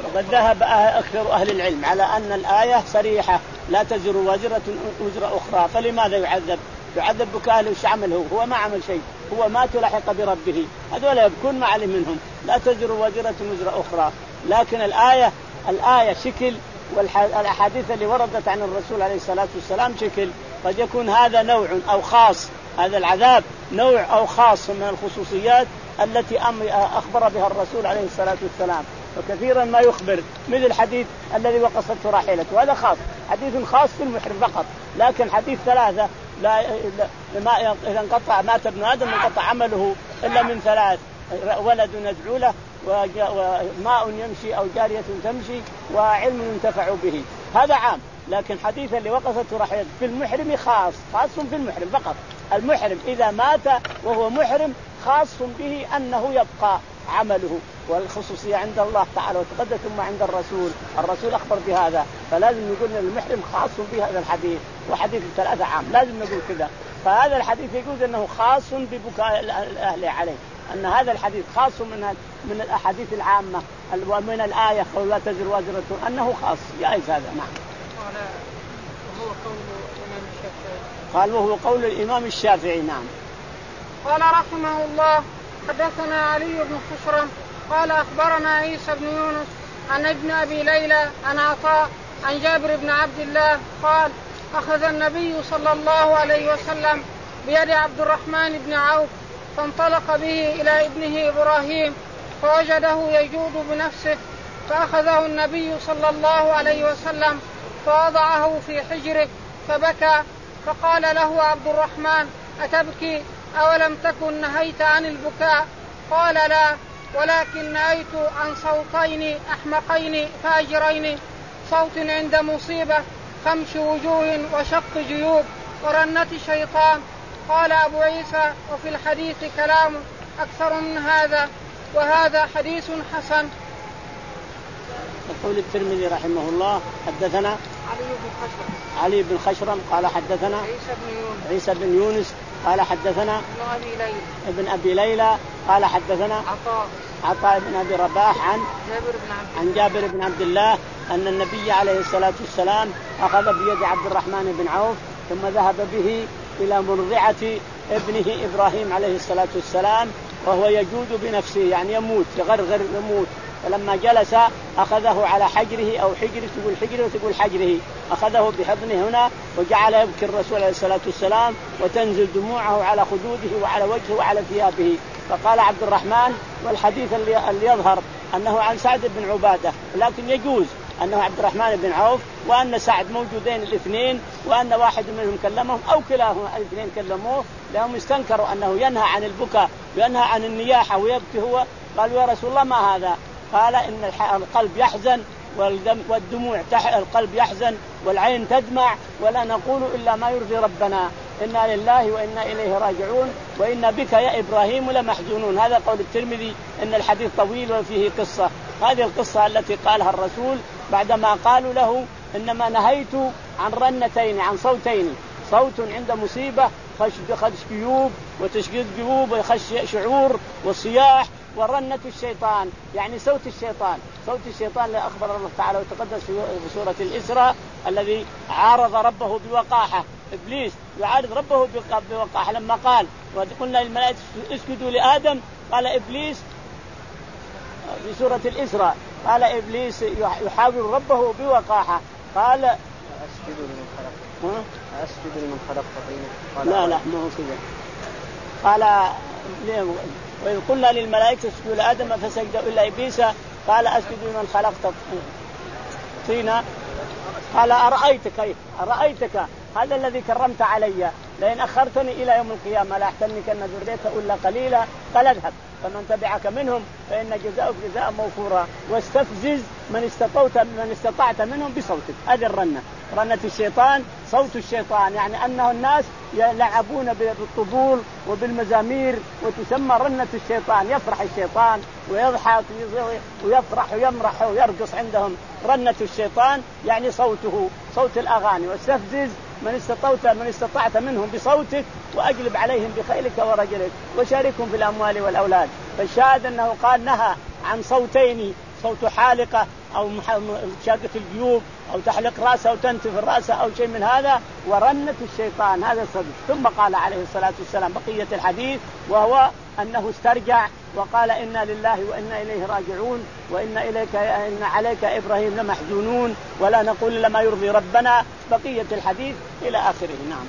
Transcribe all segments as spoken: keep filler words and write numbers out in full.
وقد ذهب أكثر أهل العلم على أن الآية صريحة لا تزر وازرة وزر أخرى، فلماذا يعذب؟ يعذب بكاله وش عمله؟ هو ما عمل شيء، هو مات ولحق بربه، هذول يبكون ما عليه منهم، لا تزر وازرة وزر أخرى. لكن الآية الآية شكل، والأحاديث اللي وردت عن الرسول عليه الصلاة والسلام شكل، قد يكون هذا نوع أو خاص، هذا العذاب نوع أو خاص من الخصوصيات التي أخبر بها الرسول عليه الصلاة والسلام. وكثيرا ما يخبر، مثل الحديث الذي وقصته راحلته، هذا خاص، حديث خاص في المحرم فقط. لكن حديث ثلاثة لا ما إذا انقطع مات ابن آدم انقطع عمله إلا من ثلاث: ولد يدعو له، وماء يمشي أو جارية تمشي، وعلم ينتفع به، هذا عام. لكن حديث اللي وقصته راحلته في المحرم خاص، خاص في المحرم فقط. المحرم إذا مات وهو محرم خاص به أنه يبقى عمله، والخصوصية عند الله تعالى وتقدس ثم عند الرسول، الرسول أخبر بهذا، فلازم نقول أن المحرم خاص بهذا الحديث، وحديث الثلاثة عام، لازم نقول كذا. فهذا الحديث يقول أنه خاص ببكاء الأهل عليه، أن هذا الحديث خاص من من الأحاديث العامة، ومن الآية قول لا تزر وازرة أنه خاص جائز هذا. نعم. قال وهو قول الإمام الشافعي. نعم. قال رحمه الله: حدثنا علي بن خشرم قال أخبرنا عيسى بن يونس عن ابن أبي ليلى عن عطاء عن جابر بن عبد الله قال: أخذ النبي صلى الله عليه وسلم بيد عبد الرحمن بن عوف فانطلق به إلى ابنه إبراهيم فوجده يجود بنفسه، فأخذه النبي صلى الله عليه وسلم فوضعه في حجره فبكى، فقال له عبد الرحمن: أتبكي؟ أولم تكن نهيت عن البكاء؟ قال: لا، ولكن نهيت عن صوتين أحمقين فاجرين، صوت عند مصيبة، خمش وجوه وشق جيوب ورنة شيطان. قال أبو عيسى: وفي الحديث كلام أكثر من هذا، وهذا حديث حسن. يقول الترمذي رحمه الله: حدثنا علي بن خشرم علي بن خشرم قال حدثنا عيسى بن يونس عيسى بن يونس قال حدثنا ابن أبي ليلى ابن أبي ليلى قال حدثنا عطاء عطاء بن أبي رباح عن جابر بن عبد عن جابر بن عبد الله أن النبي عليه الصلاة والسلام أخذ بيد عبد الرحمن بن عوف ثم ذهب به إلى مرضعة ابنه إبراهيم عليه الصلاة والسلام وهو يجود بنفسه، يعني يموت، يغرغر يموت. فلما جلس أخذه على حجره أو حجره، تقول حجره وتقول حجره، أخذه بحضنه هنا وجعل يبكي الرسول عليه الصلاة والسلام وتنزل دموعه على خدوده وعلى وجهه وعلى ثيابه. فقال عبد الرحمن، والحديث اللي, اللي يظهر أنه عن سعد بن عبادة، لكن يجوز أنه عبد الرحمن بن عوف وأن سعد موجودين الاثنين، وأن واحد منهم كلمهم أو كلاهما الاثنين كلموه، لهم استنكروا أنه ينهى عن البكاء وينهى عن النياحة ويبكي هو. قالوا: يا رسول الله ما هذا؟ قال: إن القلب يحزن والدموع تح... القلب يحزن والعين تدمع، ولا نقول إلا ما يرضي ربنا، إنا لله وإنا إليه راجعون، وإن بك يا إبراهيم لمحزونون. هذا قول الترمذي، إن الحديث طويل وفيه قصة. هذه القصة التي قالها الرسول بعدما قالوا له: إنما نهيت عن رنتين، عن صوتين، صوت عند مصيبة، خش جيوب وتشقيق جيوب وخش شعور وصياح، ورنة الشيطان يعني صوت الشيطان. صوت الشيطان اللي أخبر الله تعالى وتقدس في سورة الإسراء الذي عارض ربه بوقاحة. إبليس يعارض ربه بوقاحة لما قال: وقلنا للملائكة اسجدوا لآدم، قال إبليس في سورة الإسراء، قال إبليس يحاول ربه بوقاحة، قال: أسجد لمن خلقت أسجد لمن خلقت طينا. لا لا ما هو كذا. قال: وإذ قلنا للملائكة اسجدوا لآدم فسجدوا إلا إبليس قال: أسجد لمن خلقت طينا. قال: أرأيتك أرأيتك هذا الذي كرمت علي، لئن أخرتني إلى يوم القيامة لأحتنكن ذريته إلا قليلا. قال: اذهب فمن تبعك منهم فإن جزاؤك جزاء موفورا، واستفزز من استطعت من استطعت منهم بصوتك. هذه الرنة، رنة الشيطان، صوت الشيطان، يعني أنه الناس يلعبون بالطبول وبالمزامير، وتسمى رنة الشيطان. يفرح الشيطان ويضحك ويفرح ويمرح ويرقص عندهم. رنة الشيطان يعني صوته، صوت الأغاني. واستفزز من استطعت من استطعت منهم بصوتك وأجلب عليهم بخيلك ورجلك وشاركهم في الأموال والأولاد. فالشاهد أنه قال: نهى عن صوتين، صوت حالقة أو شاقة الجيوب أو تحلق رأسه أو تنتف الرأس أو شيء من هذا، ورنة الشيطان، هذا السبب. ثم قال عليه الصلاة والسلام بقية الحديث، وهو أنه استرجع وقال إنا لله وإنا إليه راجعون، وإن إليك إن عليك إبراهيم لمحزونون، ولا نقول إلا ما يرضي ربنا، بقية الحديث إلى آخره. نعم.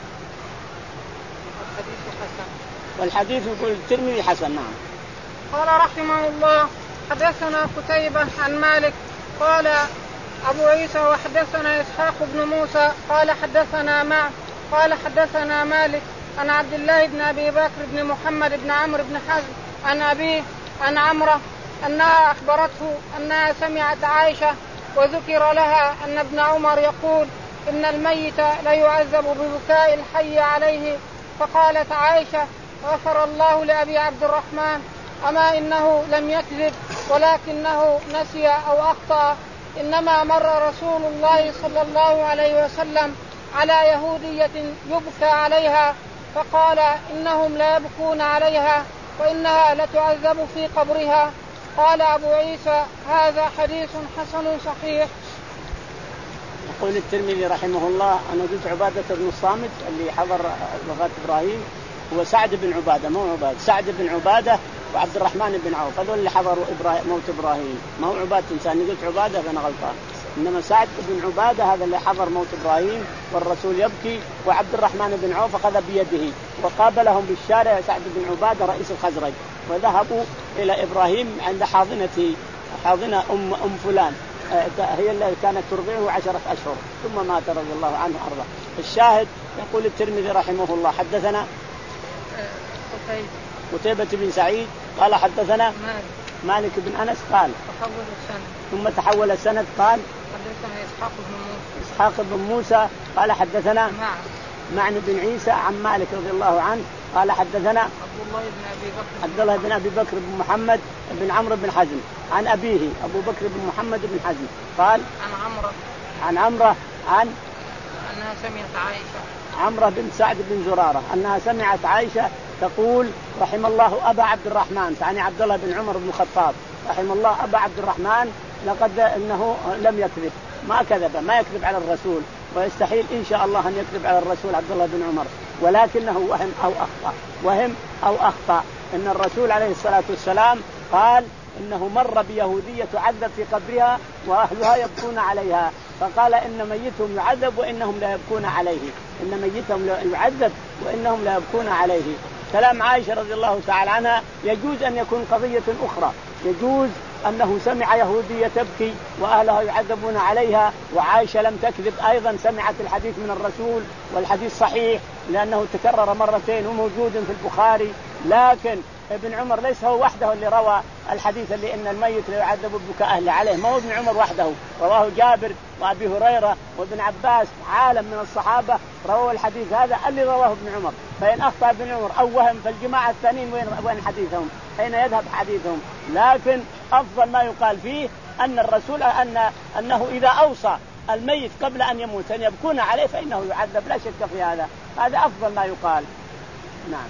والحديث يقول الترمذي حسن. نعم. قال رحمه الله حدثنا قتيبة عن مالك قال أبو عيسى وحدثنا إسحاق بن موسى قال حدثنا مع قال حدثنا مالك عن عبد الله بن أبي بكر بن محمد بن عمرو بن حزم عن أبيه عن عمرة أنها أخبرته أنها سمعت عائشة وذكر لها أن ابن عمر يقول إن الميت لا يعذب ببكاء الحي عليه، فقالت عائشة غفر الله لأبي عبد الرحمن، أما إنه لم يكذب ولكنه نسي أو أخطأ، إنما مر رسول الله صلى الله عليه وسلم على يهودية يبكى عليها فقال إنهم لا يبكون عليها وإنها لتعذب في قبرها. قال أبو عيسى هذا حديث حسن صحيح. يقول الترمذي رحمه الله أنا قلت عبادة بن الصامت اللي حضر وفاة إبراهيم هو سعد بن عبادة، مو عبادة، سعد بن عبادة وعبد الرحمن بن عوف، هذول اللي حضروا إبراهيم موت إبراهيم، ما هو عبادة إنسان. قلت عبادة فأنا غلطان، إنما سعد بن عبادة هذا اللي حضر موت إبراهيم والرسول يبكي، وعبد الرحمن بن عوف أخذ بيده وقابلهم بالشارع سعد بن عبادة رئيس الخزرج، وذهبوا إلى إبراهيم عند حاضنته، حاضنة أم أم فلان هي اللي كانت ترضعه عشرة أشهر، ثم مات رضي الله عنه أرضاه. الشاهد يقول الترمذي رحمه الله حدثنا قتيبة بن سعيد قال حدثنا مالك, مالك بن أنس قال تحول السند ثم تحول السند قال حدثنا إسحاق بن موسى إسحاق بن موسى قال حدثنا معن معن بن عيسى عن مالك رضي الله عنه قال حدثنا عبد الله بن أبي بكر عبد الله بن أبي بكر بن محمد بن عمرو بن حزم عن أبيه أبو بكر بن محمد بن حزم قال عن عمرة عن عمرة عن أنها سمعت عائشة عمرة بن سعد بن زرارة أنها سمعت عائشة تقول رحم الله أبا عبد الرحمن، يعني عبد الله بن عمر بن الخطاب، رحم الله أبا عبد الرحمن لقد إنه لم يكذب، ما كذب، ما يكذب على الرسول، ويستحيل إن شاء الله أن يكذب على الرسول عبد الله بن عمر، ولكنه وهم أو أخطأ، وهم أو أخطأ. إن الرسول عليه الصلاة والسلام قال إنه مر بيهودية تعذب في قبرها وأهلها يبكون عليها، فقال إن ميتهم يعذب وإنهم لا يبكون عليه، إن ميتهم يعذب وإنهم لا يبكون عليه. كلام عائشة رضي الله تعالى عنها يجوز أن يكون قضية أخرى، يجوز أنه سمع يهودية تبكي وأهلها يعذبون عليها وعائشة لم تكذب، أيضا سمعت الحديث من الرسول والحديث صحيح لأنه تكرر مرتين وموجود في البخاري. لكن ابن عمر ليس هو وحده اللي روى الحديث اللي إن الميت لا يعذب ببكاء أهله عليه، ما هو ابن عمر وحده، رواه جابر وأبي هريرة وابن عباس، عالم من الصحابة رواه الحديث هذا اللي رواه ابن عمر. فإن أخطأ ابن عمر أو وهم فالجماعة الثانيين وين وين حديثهم؟ أين يذهب حديثهم؟ لكن أفضل ما يقال فيه أن الرسول أن أنه إذا أوصى الميت قبل أن يموت أن يبكون عليه فإنه يعذب، لا شك في هذا، هذا أفضل ما يقال. نعم.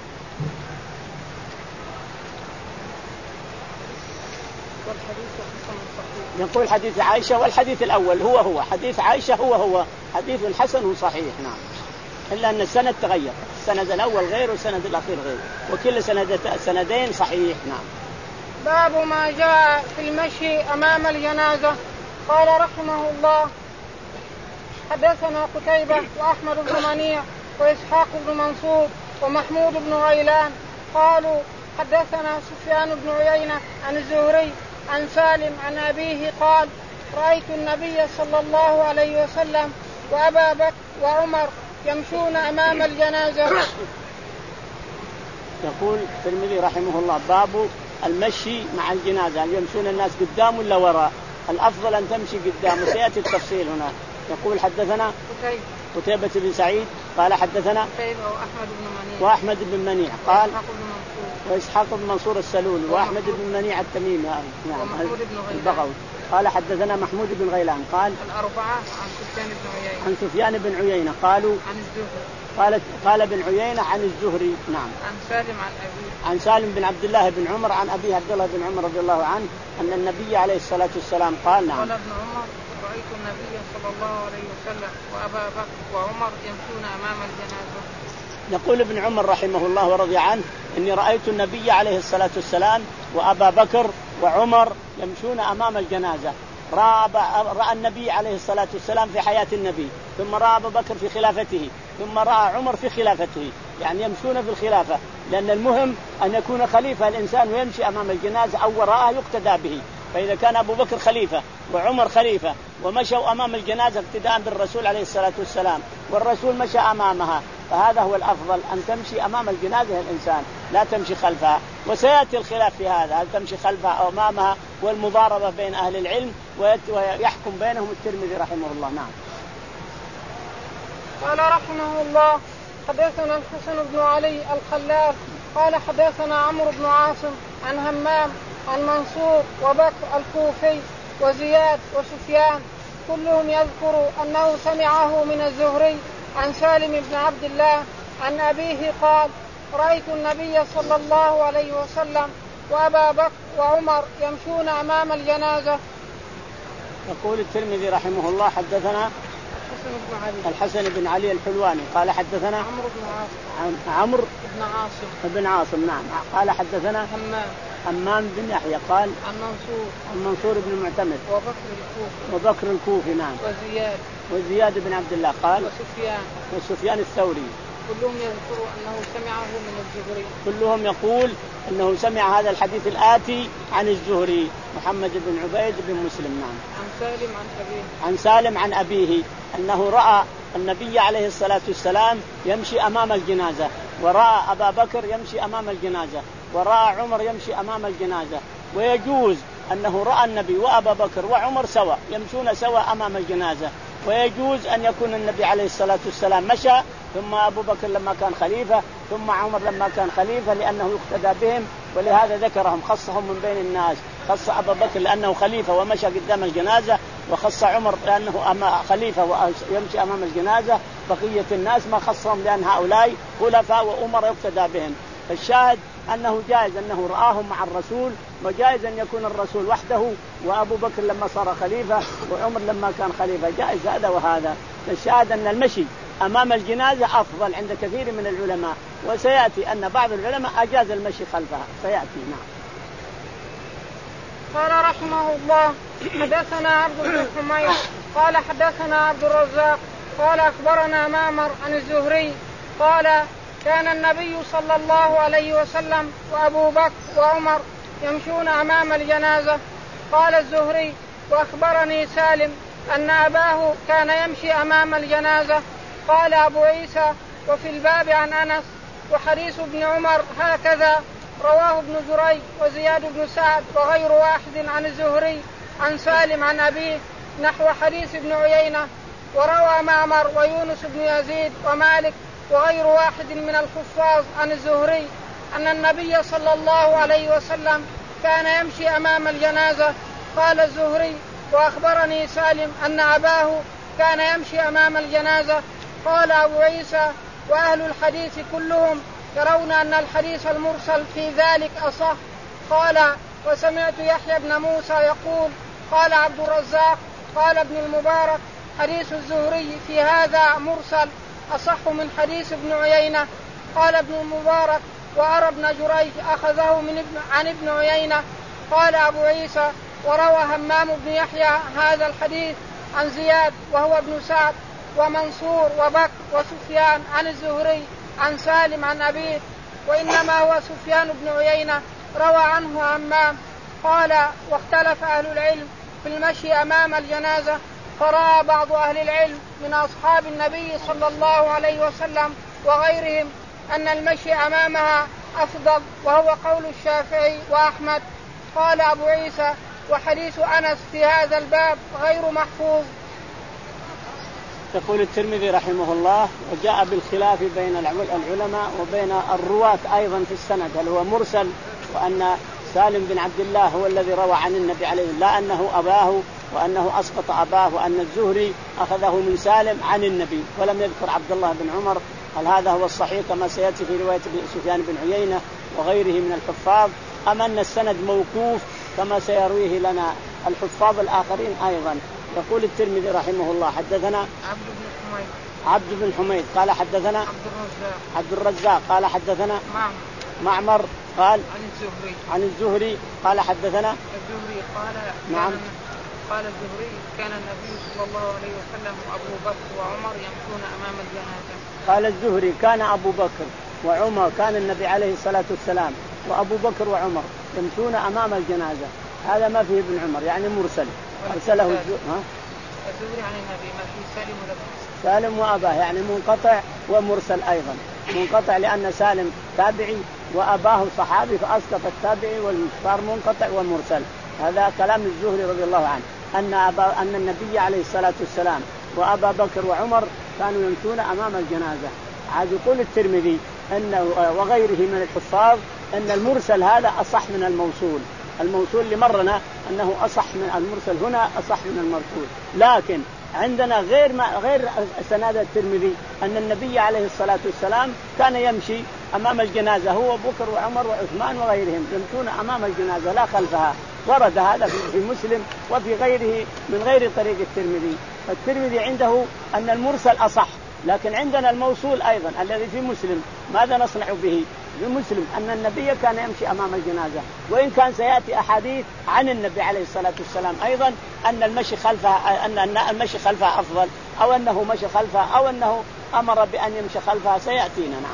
يقول حديث عائشة والحديث الأول هو هو حديث عائشة هو هو حديث حسن صحيح. نعم. إلا أن السند تغير، السند الأول غير والسند الأخير غير، وكل سند سندين صحيح. نعم. باب ما جاء في المشي أمام الجنازة. قال رحمه الله حدثنا قتيبة وأحمد بن منيع وإسحاق بن منصور ومحمود بن غيلان قالوا حدثنا سفيان بن عيينة عن الزهري عن سالم عن أبيه قال رأيت النبي صلى الله عليه وسلم وأبا بكر وعمر يمشون أمام الجنازة. يقول الترمذي رحمه الله باب المشي مع الجنازة، يمشون الناس قدام ولا وراء؟ الأفضل أن تمشي قدام، وسيأتي التفصيل هنا. يقول حدثنا قتيبة قتيبة بن سعيد قال حدثنا قتيبة وأحمد بن منيع وأحمد بن منيع قال وإسحاق بن منصور السلول وأحمد بن منيع التميمي نعم البغوي. قال حدثنا محمود بن غيلان قال الأربعة عن سفيان بن عيينة عن سفيان بن عيينة قالوا عن الزهري قال قال ابن عيينة عن الزهري نعم عن سالم عن أبيه عن سالم بن عبد الله بن عمر عن أبيه عبد الله بن عمر رضي الله عنه أن النبي عليه الصلاة والسلام قال نعم قال ابن عمر رأيت النبي صلى الله عليه وسلم وأبا بكر وعمر يمشون أمام الجنازة. يقول ابن عمر رحمه الله ورضي عنه إني رأيت النبي عليه الصلاة والسلام وأبا بكر وعمر يمشون أمام الجنازة. رأى النبي عليه الصلاة والسلام في حياة النبي، ثم رأى أبا بكر في خلافته، ثم رأى عمر في خلافته، يعني يمشون في الخلافة، لأن المهم أن يكون خليفة الإنسان ويمشي أمام الجنازة أو وراءه يقتدى به. فإذا كان أبو بكر خليفة وعمر خليفة ومشوا أمام الجنازة اقتداء بالرسول عليه الصلاة والسلام والرسول مشى أمامها، فهذا هو الأفضل أن تمشي أمام الجنازة الإنسان لا تمشي خلفها. وسيأتي الخلاف في هذا، هل تمشي خلفها أو أمامها، والمضاربة بين أهل العلم ويحكم بينهم الترمذي رحمه الله. نعم. قال رحمه الله حدثنا الحسن بن علي الخلاف قال حدثنا عمرو بن عاصم عن همام عن منصور وبكر الكوفي وزياد وسفيان كلهم يذكر أنه سمعه من الزهري عن سالم بن عبد الله عن أبيه قال رأيت النبي صلى الله عليه وسلم وأبا بكر وعمر يمشون أمام الجنازة. يقول الترمذي رحمه الله حدثنا الحسن بن علي الحلواني قال حدثنا عمرو بن عاصم عمرو بن عاصم بن عاصم نعم قال حدثنا همام همام بن يحيى قال عن منصور عن منصور بن المعتمد وبكر الكوفي وبكر الكوفي نعم وزياد وزياد بن عبد الله قال وسفيان وسفيان الثوري كلهم يذكروا أنه سمعه من الزهري كلهم يقول أنه سمع هذا الحديث الآتي عن الزهري محمد بن عبيد بن مسلم. نعم. عن سالم عن أبيه عن سالم عن أبيه أنه رأى النبي عليه الصلاة والسلام يمشي أمام الجنازة، ورأى أبا بكر يمشي أمام الجنازة، ورأى عمر يمشي أمام الجنازة. ويجوز أنه رأى النبي وأبا بكر وعمر سوا يمشون سوا أمام الجنازة، ويجوز أن يكون النبي عليه الصلاة والسلام مشى ثم أبو بكر لما كان خليفة ثم عمر لما كان خليفة لأنه يقتدى بهم، ولهذا ذكرهم خصهم من بين الناس. خص أبا بكر لأنه خليفة ومشى قدام الجنازة، وخص عمر لأنه خليفة ويمشي أمام الجنازة. بقية الناس ما خصهم لأن هؤلاء خلفاء وأمر يقتدى بهم. فالشاهد أنه جائز أنه رآهم مع الرسول، وجائز أن يكون الرسول وحده وأبو بكر لما صار خليفة وعمر لما كان خليفة، جائز هذا وهذا. الشاهد أن المشي أمام الجنازة أفضل عند كثير من العلماء، وسيأتي أن بعض العلماء أجاز المشي خلفها سيأتي. نعم. قال رحمه الله حدثنا عبد بن حميد قال حدثنا عبد الرزاق قال أخبرنا معمر عن الزهري قال كان النبي صلى الله عليه وسلم وأبو بكر وعمر يمشون أمام الجنازة. قال الزهري وأخبرني سالم أن أباه كان يمشي أمام الجنازة. قال أبو عيسى وفي الباب عن أنس وحديث ابن عمر هكذا رواه ابن جريج وزياد بن سعد وغير واحد عن الزهري عن سالم عن أبيه نحو حديث ابن عيينة. وروى معمر ويونس بن يزيد ومالك وغير واحد من الحفاظ عن الزهري أن النبي صلى الله عليه وسلم كان يمشي أمام الجنازة. قال الزهري وأخبرني سالم أن أباه كان يمشي أمام الجنازة. قال أبو عيسى وأهل الحديث كلهم يرون أن الحديث المرسل في ذلك أصح. قال وسمعت يحيى بن موسى يقول قال عبد الرزاق قال ابن المبارك حديث الزهري في هذا مرسل أصح من حديث ابن عيينة. قال ابن المبارك وأرى ابن جريج أخذه من ابن عن ابن عيينة. قال أبو عيسى وروى همام بن يحيى هذا الحديث عن زياد وهو ابن سعد ومنصور وبكر وسفيان عن الزهري عن سالم عن أبيه، وإنما هو سفيان بن عيينة روى عنه همام. قال واختلف أهل العلم في المشي أمام الجنازة، فرأى بعض أهل العلم من أصحاب النبي صلى الله عليه وسلم وغيرهم أن المشي أمامها أفضل، وهو قول الشافعي وأحمد. قال أبو عيسى وحديث أنس في هذا الباب غير محفوظ. يقول الترمذي رحمه الله وجاء بالخلاف بين العلماء وبين الرواة أيضا في السند، هل هو مرسل وأن سالم بن عبد الله هو الذي روى عن النبي عليه لا أنه أباه وأنه أسقط أباه، وأن الزهري أخذه من سالم عن النبي ولم يذكر عبد الله بن عمر. هل هذا هو الصحيح كما سيأتي في رواية سفيان بن عيينة وغيره من الحفاظ، أم أن السند موقوف كما سيرويه لنا الحفاظ الآخرين أيضا؟ يقول الترمذي رحمه الله حدثنا عبد بن حميد عبد بن حميد قال حدثنا عبد الرزاق عبد الرزاق قال حدثنا معمر معمر قال عن الزهري عن الزهري قال حدثنا الزهري قال نعم قال الزهري كان النبي صلى الله عليه وسلم وأبو بكر وعمر يمشون أمام الجنازة. قال الزهري كان أبو بكر وعمر كان النبي عليه الصلاة والسلام وأبو بكر وعمر يمشون أمام الجنازة. هذا ما فيه ابن عمر يعني مرسل أرسله الزهري عن النبي ما فيه سالم ولا سالم وأباه يعني منقطع ومرسل أيضا. منقطع لأن سالم تابعي وأباه صحابي فأسقط التابعي والمشوار منقطع ومرسل. هذا كلام الزهري رضي الله عنه أن أبا أن النبي عليه الصلاة والسلام وأبا بكر وعمر كانوا يمشون أمام الجنازة. عاد يقول الترمذي أنه وغيره من الحفاظ أن المرسل هذا أصح من الموصول. الموصول لمرنا أنه أصح من المرسل هنا أصح من المرسول، لكن عندنا غير ما غير سند الترمذي أن النبي عليه الصلاة والسلام كان يمشي أمام الجنازة هو بكر وعمر وعثمان وغيرهم يمشون أمام الجنازة لا خلفها. ورد هذا في مسلم وفي غيره من غير طريق الترمذي. فالترمذي عنده أن المرسل أصح، لكن عندنا الموصول أيضا الذي في مسلم. ماذا نصنع به؟ في مسلم أن النبي كان يمشي أمام الجنازة، وإن كان سيأتي أحاديث عن النبي عليه الصلاة والسلام أيضا أن المشي خلفها أن المشي خلفها أفضل، أو أنه مشي خلفها، أو أنه أمر بأن يمشي خلفها سيأتينا. نعم.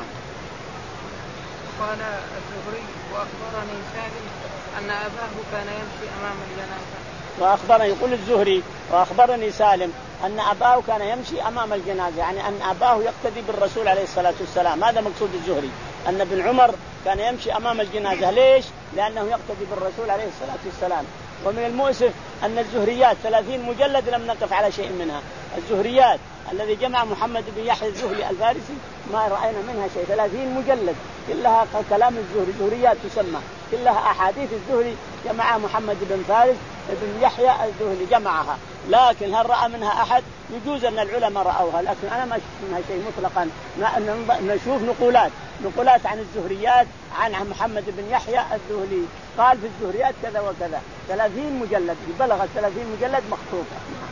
قال الزهري وأخبرني سالم أن أباه كان يمشي أمام الجنازة. وأخبرني يقول الزهري وأخبرني سالم أن أباه كان يمشي أمام الجنازة، يعني أن أباه يقتدي بالرسول عليه الصلاة والسلام. هذا مقصود الزهري أن ابن عمر كان يمشي أمام الجنازة. ليش؟ لأنه يقتدي بالرسول عليه الصلاة والسلام. ومن المؤسف أن الزهريات ثلاثين مجلد لم نقف على شيء منها. الزهريات الذي جمع محمد بن يحيى الزهري الفارسي ما رأينا منها شيء. ثلاثين مجلد كلها كلام الزهري، زهريات تسمى، كلها أحاديث الزهري جمعها محمد بن فارس بن يحيى الزهري جمعها. لكن هل رأى منها أحد؟ يجوز أن العلماء رأوها، لكن أنا ما شفت منها شيء مطلقا. نشوف نقولات نقولات عن الزهريات عن محمد بن يحيى الزهري قال في الزهريات كذا وكذا. ثلاثين مجلد بلغت ثلاثين مجلد مخطوطة.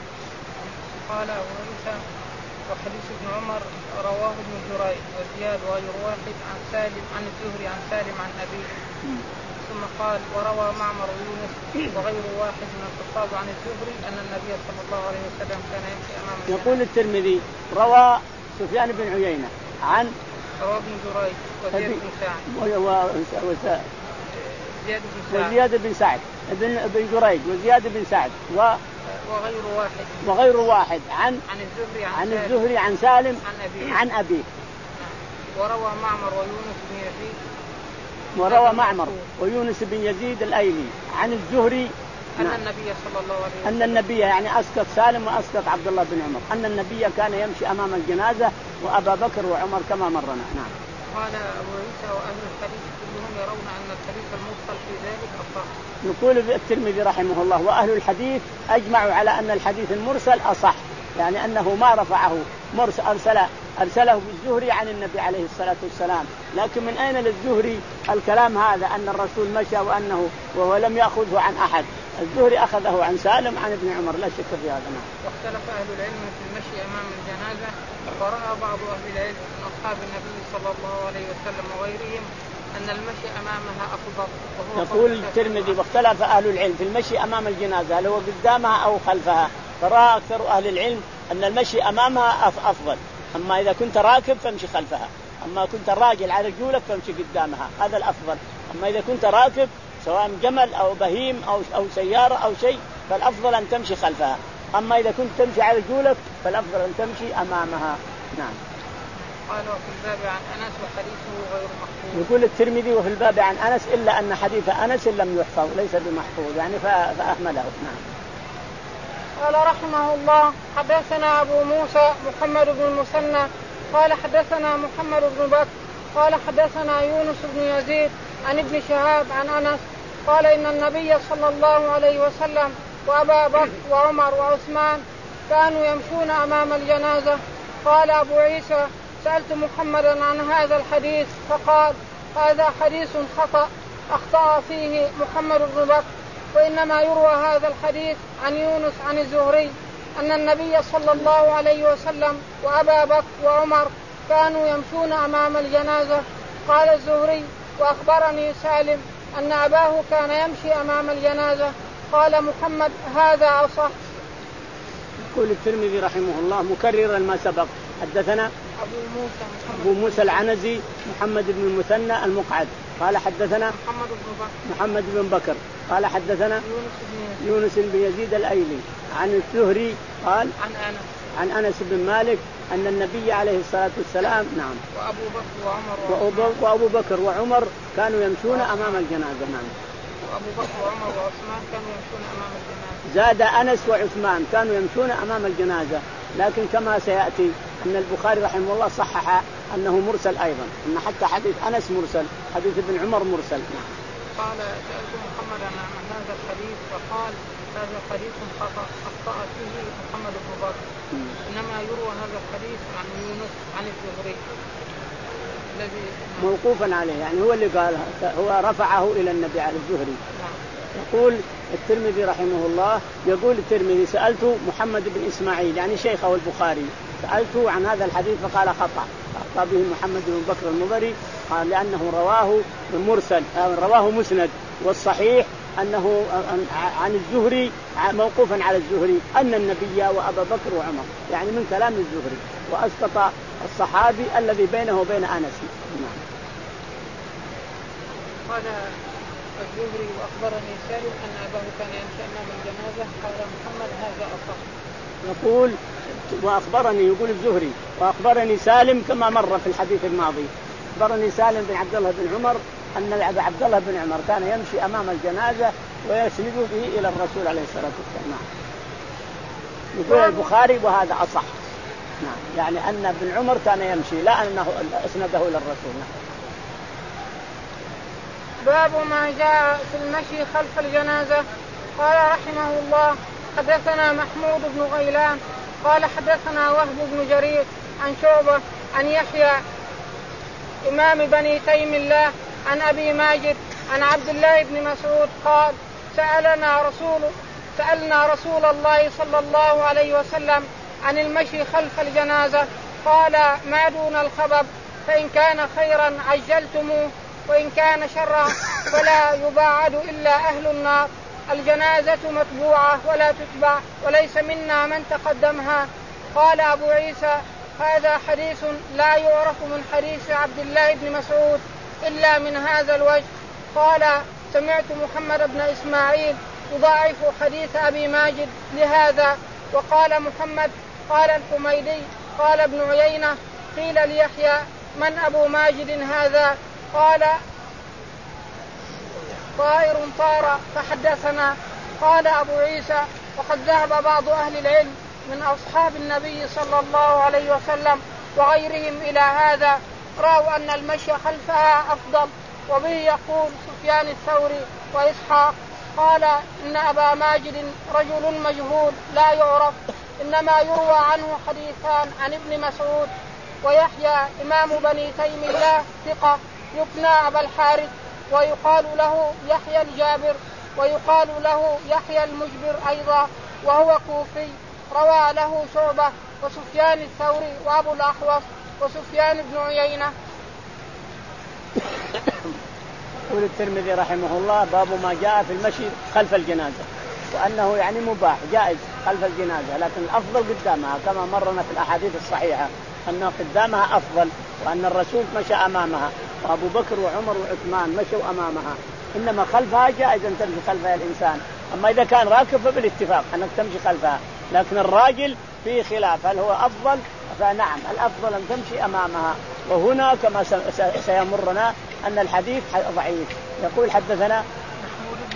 قال وعيسى وحديث ابن عمر رواه ابن جريج وزياد وغير واحد عن سالم عن الزهري عن سالم عن أبيه. ثم قال وروى معمر ويونس وغير واحد من الحفاظ عن الزهري أن النبي صلى الله عليه وسلم كان يمشي أمام الجنازة. يقول الترمذي روى سفيان بن عيينة عن رواه ابن جريج وزياد بن سعد زياد بن سعد وزياد بن سعد ابن ابن جريج وزياد بن سعد و وغير واحد وغير واحد عن عن الزهري عن, عن الزهري عن سالم عن أبيه عن أبيه. وروى معمر ويونس بن يزيد وروى معمر ويونس بن يزيد الأيلي عن الزهري أن نعم. النبي صلى الله عليه وسلم أن النبي يعني أسقط سالم وأسقط عبد الله بن عمر أن النبي كان يمشي أمام الجنازة وأبا بكر وعمر كما مرنا. نعم. قال أبو عيسى وأهل الحديث كلهم يرون أن الحديث المرسل في ذلك أصح. يقول الترمذي رحمه الله وأهل الحديث أجمعوا على أن الحديث المرسل أصح، يعني أنه ما رفعه مرسل أرسل أرسله بالزهري عن النبي عليه الصلاة والسلام. لكن من أين للزهري الكلام هذا أن الرسول مشى وأنه وهو لم يأخذه عن أحد؟ الزهري أخذه عن سالم عن ابن عمر لا شك في هذا. واختلف أهل العلم في المشي أمام الجنازة، ورأى بعض أهل العلم من أصحاب النبي صلى الله عليه وسلم وغيرهم أن المشي أمامها أفضل. يقول الترمذي واختلف أهل العلم في المشي أمام الجنازة هل هو قدامها أو خلفها، فرأى أكثر أهل العلم أن المشي أمامها أفضل. أما إذا كنت راكب فامشي خلفها، أما كنت راجل على رجولك فامشي قدامها، هذا الأفضل. أما إذا كنت راكب سواء جمل أو بهيم أو أو سيارة أو شيء فالأفضل أن تمشي خلفها. أما إذا كنت تمشي على رجولك فالأفضل أن تمشي أمامها. نعم. قال وفي الباب عن أنس وحديثه غير محفوظ. يقول الترمذي وفي الباب عن أنس إلا أن حديث أنس لم يحفظ ليس بمحفوظ يعني فأهمله. نعم. قال رحمه الله حدثنا أبو موسى محمد بن المثنى قال حدثنا محمد بن بكر قال حدثنا يونس بن يزيد عن ابن شهاب عن أنس قال إن النبي صلى الله عليه وسلم وأبا بكر وعمر وعثمان كانوا يمشون أمام الجنازة. قال أبو عيسى سألت محمدا عن هذا الحديث فقال هذا حديث خطأ أخطأ فيه محمد بن بكر، وإنما يروى هذا الحديث عن يونس عن الزهري أن النبي صلى الله عليه وسلم وأبا بكر وعمر كانوا يمشون أمام الجنازة. قال الزهري وأخبرني سالم أن أباه كان يمشي أمام الجنازة. قال محمد هذا أصح. يقول الترمذي رحمه الله مكررا ما سبق حدثنا أبو موسى أبو موسى العنزي محمد بن المثنى المقعد قال حدثنا محمد بن بكر محمد بن بكر قال حدثنا يونس بن يونس بن يزيد الأيلي عن الزهري قال عن أنس عن أنس بن مالك أن النبي عليه الصلاة والسلام نعم وأبو بكر وعمر وأبو, وأبو بكر وعمر كانوا يمشون أمام الجنازة. نعم وأبو بكر وعمر وعثمان كانوا يمشون أمام الجنازة. زاد أنس وعثمان كانوا يمشون أمام الجنازة، لكن كما سيأتي أن البخاري رحمه الله صحح أنه مرسل أيضا، أن حتى حديث أنس مرسل، حديث ابن عمر مرسل. قال سألت محمدا عن هذا الحديث فقال هذا حديث خطأ أخطأ فيه محمد بن بكر، إنما يروى هذا الحديث عن يونس عن الزهري الذي موقوفا عليه، يعني هو اللي قال، هو رفعه إلى النبي على الزهري. يقول الترمذي رحمه الله، يقول الترمذي سألت محمد بن إسماعيل يعني شيخه البخاري، سألته عن هذا الحديث فقال خطأ، أخطأ به محمد بن بكر المضري، قال لأنه رواه مرسل، رواه مسند، والصحيح أنه عن الزهري موقوفا على الزهري أن النبي وأبا بكر وعمر، يعني من كلام الزهري، وأسقط الصحابي الذي بينه وبين أنس. قال الزهري وأخبرني سالم أن أباه كان يمشي أمام الجنازة. قال محمد هذا أصح. يقول وأخبرني، يقول الزهري وأخبرني سالم كما مر في الحديث الماضي، أخبرني سالم بن عبد الله بن عمر أن عبد الله بن عمر كان يمشي أمام الجنازة ويسند به إلى الرسول عليه الصلاة والسلام. يقول البخاري وهذا أصح، نعم، يعني أن ابن عمر كان يمشي، لا أنه أسنده إلى الرسول. باب ما جاء في المشي خلف الجنازة. قال رحمه الله حدثنا محمود بن غيلان قال حدثنا وهب بن جرير عن شعبة عن يحيى إمام بني تيم الله عن أبي ماجد عن عبد الله بن مسعود قال سألنا رسول سألنا رسول الله صلى الله عليه وسلم عن المشي خلف الجنازة، قال ما دون الخبب، فإن كان خيرا عجلتموه وإن كان شرا فلا يباعد إلا أهل النار. الجنازة متبوعة ولا تتبع، وليس منا من تقدمها. قال أبو عيسى هذا حديث لا يعرف من حديث عبد الله بن مسعود إلا من هذا الوجه. قال سمعت محمد بن إسماعيل يضاعف حديث أبي ماجد لهذا. وقال محمد قال الحميدي قال ابن عيينة قيل ليحيى من أبو ماجد هذا؟ قال طائر طار فحدثنا. قال أبو عيسى وقد ذهب بعض أهل العلم من أصحاب النبي صلى الله عليه وسلم وغيرهم إلى هذا، رأوا أن المشي خلفها أفضل، وبه يقول سفيان الثوري وإسحاق. قال إن أبا ماجد رجل مجهول لا يعرف، إنما يروى عنه حديثان عن ابن مسعود. ويحيى إمام بني تيم الله ثقة يكنى أبا الحارث، ويقال له يحيى الجابر، ويقال له يحيى المجبر أيضا، وهو كوفي. روى له شعبة وسفيان الثوري وأبو الأحوص وسفيان بن عيينة. يقول الترمذي رحمه الله باب ما جاء في المشي خلف الجنازة، وأنه يعني مباح جائز خلف الجنازة، لكن الأفضل قدامها كما مرنا في الأحاديث الصحيحة أن قدامها أفضل، وأن الرسول مشى أمامها، وأبو بكر وعمر وعثمان مشوا أمامها، إنما خلفها جائز أن تمشي خلفها الإنسان. أما إذا كان راكب فبالاتفاق أنك تمشي خلفها، لكن الراجل فيه خلاف هل هو أفضل، فنعم الأفضل أن تمشي أمامها. وهنا كما سيمرنا أن الحديث ضعيف. يقول حدثنا محمود بن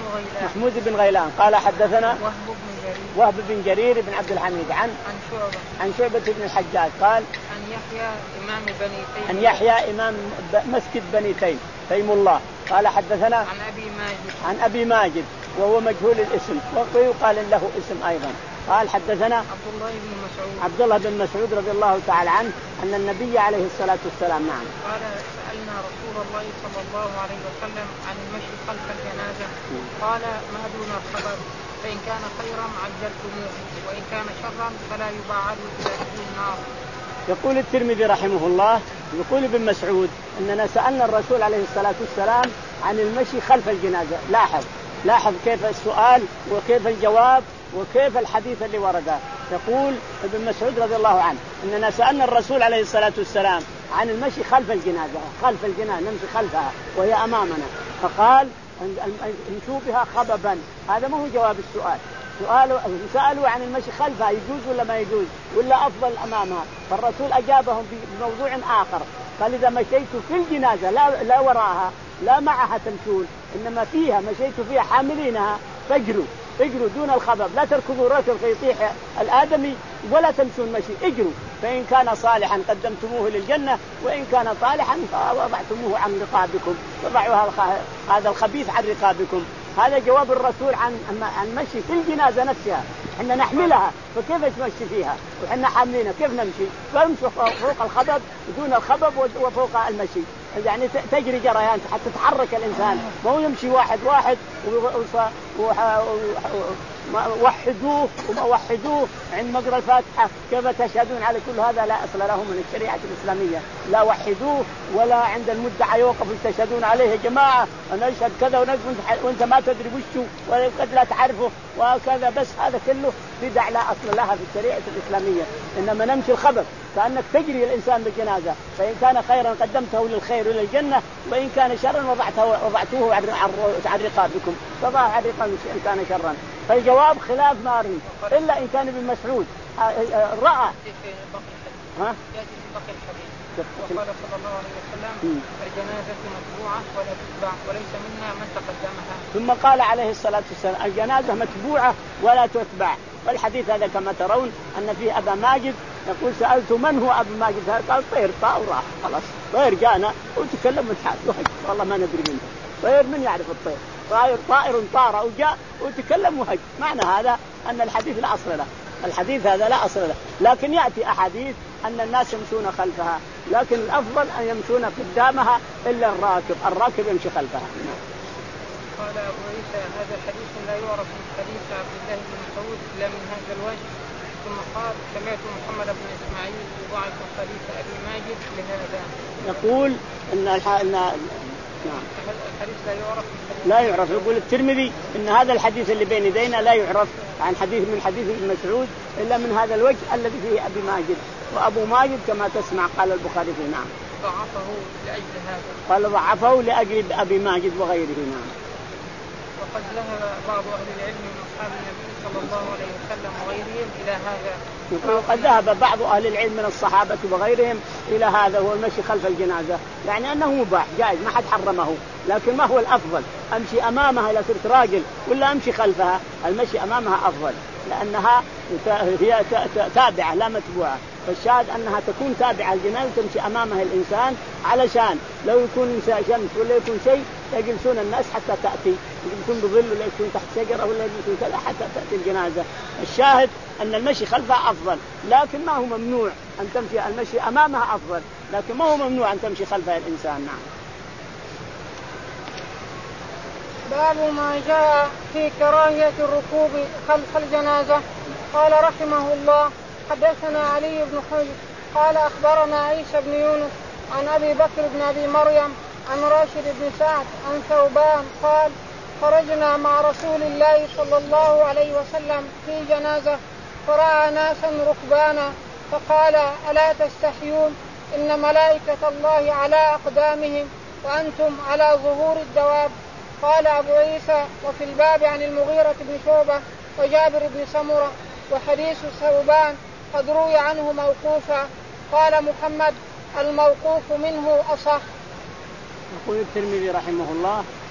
غيلان محمود بن غيلان قال حدثنا وهب بن جرير وهب بن جرير بن عبد الحميد عن عن شعبة عن شعبة بن الحجاج قال عن يحيى إمام بني تيم عن يحيى إمام مسجد بني تيم تيم الله قال حدثنا عن أبي ماجد عن أبي ماجد وهو مجهول الاسم ويقال له اسم أيضا. قال حدثنا عبد الله بن مسعود عبد الله بن مسعود رضي الله تعالى عنه أن النبي عليه الصلاة والسلام نعم قال سألنا رسول الله صلى الله عليه وسلم عن المشي خلف الجنازة قال ما دون الخبر فإن كان خيرا عجلتموه وإن كان شرا فلا يباعد إلى أهل النار. يقول الترمذي رحمه الله يقول ابن مسعود أننا سألنا الرسول عليه الصلاة والسلام عن المشي خلف الجنازة. لاحظ لاحظ كيف السؤال وكيف الجواب وكيف الحديث اللي ورده. يقول ابن مسعود رضي الله عنه أننا سألنا الرسول عليه الصلاة والسلام عن المشي خلف الجنازة خلف الجنازة نمشي خلفها وهي أمامنا فقال امشوا بها خببا. هذا ما هو جواب السؤال. سؤالوا سألوا عن المشي خلفها يجوز ولا ما يجوز ولا أفضل أمامها فالرسول أجابهم بموضوع آخر قال إذا مشيت في الجنازة لا, لا وراها لا معها تمشون إنما فيها مشيت فيها حاملينها فاجروا اجروا دون الخبب لا تركضوا ركض فيطيح الآدمي ولا تمشون مشي اجروا فإن كان صالحا قدمتموه للجنة وإن كان صالحا فوضعتموه عن رقابكم وضعوا هذا الخبيث عن رقابكم. هذا جواب الرسول عن عن مشي في الجنازة نفسها. احنا نحملها فكيف نمشي فيها وحنا حاملينها كيف نمشي فنمشي فوق الخبب دون الخبب وفوق المشي يعني تجري جريان حتى تتحرك الإنسان ما هو يمشي واحد واحد ووحدوه وما وحدوه عند مقرأ الفاتحة كيف تشهدون على كل هذا لا أصل له من الشريعة الإسلامية. لا وحدوه ولا عند المدعى يوقف تشهدون عليه يا جماعة أنا أشهد كذا وأنت ما تدري وشه وقد لا تعرفه وكذا بس هذا كله بدع لا أصل لها في الشريعة الإسلامية. إنما نمشي الخبر كأنك تجري الإنسان بالجنازة فإن كان خيرا قدمته للخير وللجنة وإن كان شرا وضعته وضعتوه عن رقابكم فضعه عن رقابكم إن كان شرا. فالجواب خلاف ماري إلا إن كان ابن مسعود رأى ها وقال صلى الله عليه وسلم الجنازة متبوعة ولا تتبع وليس منا من تقدمها. ثم قال عليه الصلاة والسلام الجنازة متبوعة ولا تتبع. والحديث هذا كما ترون أن فيه أبا ماجد يقول سألت من هو أبو ماجد قال طير طار وراح خلاص طير جانا وتكلم متحاد والله ما ندري منه طير من يعرف الطير طائر طائر طار وجاء وتكلم وهج. معنى هذا أن الحديث لا أصل له. الحديث هذا لا أصل له لكن يأتي أحاديث أن الناس يمشون خلفها لكن الأفضل أن يمشون قدامها إلا الراكب الراكب يمشي خلفها. قال أبو عيسى هذا حديث لا يعرف من حديث عبد الله بن مسعود إلا من هذا الوجه. ثم قال سمعت محمد بن إسماعيل يضاعف حديث أبي ماجد لهذا. يقول إن الحديث نعم. الحديث لا يعرف لا يعرف. يقول الترمذي إن هذا الحديث اللي بين يدينا لا يعرف عن حديث من حديث ابن مسعود إلا من هذا الوجه الذي فيه أبي ماجد وأبو ماجد كما تسمع قال البخاري فيه نعم ضعفه لأجل هذا قال ضعفه لأجل أبي ماجد وغيره نعم. وقد ذهب بعض أهل العلم من أصحاب النبي صلى الله عليه وسلم وغيرهم إلى هذا. وقد ذهب بعض أهل العلم من الصحابة وغيرهم إلى هذا هو المشي خلف الجنازة يعني أنه مباح جائز ما حد حرمه لكن ما هو الأفضل أمشي أمامها إلى صرت راجل ولا أمشي خلفها. المشي أمامها أفضل لأنها هي تابعة لا متبوعة. فالشاهد أنها تكون تابعة الجنازة تمشي أمامها الإنسان علشان لو يكون شمس ولا يكون شيء يجلسون الناس حتى تأتي يجلسون بظل ولا يكون تحت شجرة ولا يجلسون كذا حتى تأتي الجنازة. الشاهد أن المشي خلفها أفضل لكن ما هو ممنوع أن تمشي المشي أمامها أفضل لكن ما هو ممنوع أن تمشي خلفها الإنسان. نعم. باب ما جاء في كراهية الركوب خلف الجنازة. قال رحمه الله حدثنا علي بن حجر قال أخبرنا عيسى بن يونس عن أبي بكر بن أبي مريم عن راشد بن سعد عن ثوبان قال خرجنا مع رسول الله صلى الله عليه وسلم في جنازة فرأى ناسا ركبانا فقال ألا تستحيون إن ملائكة الله على أقدامهم وأنتم على ظهور الدواب. قال أبو عيسى وفي الباب عن المغيرة بن شعبة وجابر بن سمرة وحديث ثوبان قد روي عنه موقوفا. قال محمد الموقوف منه أصح. يقول الترمذي رحمه الله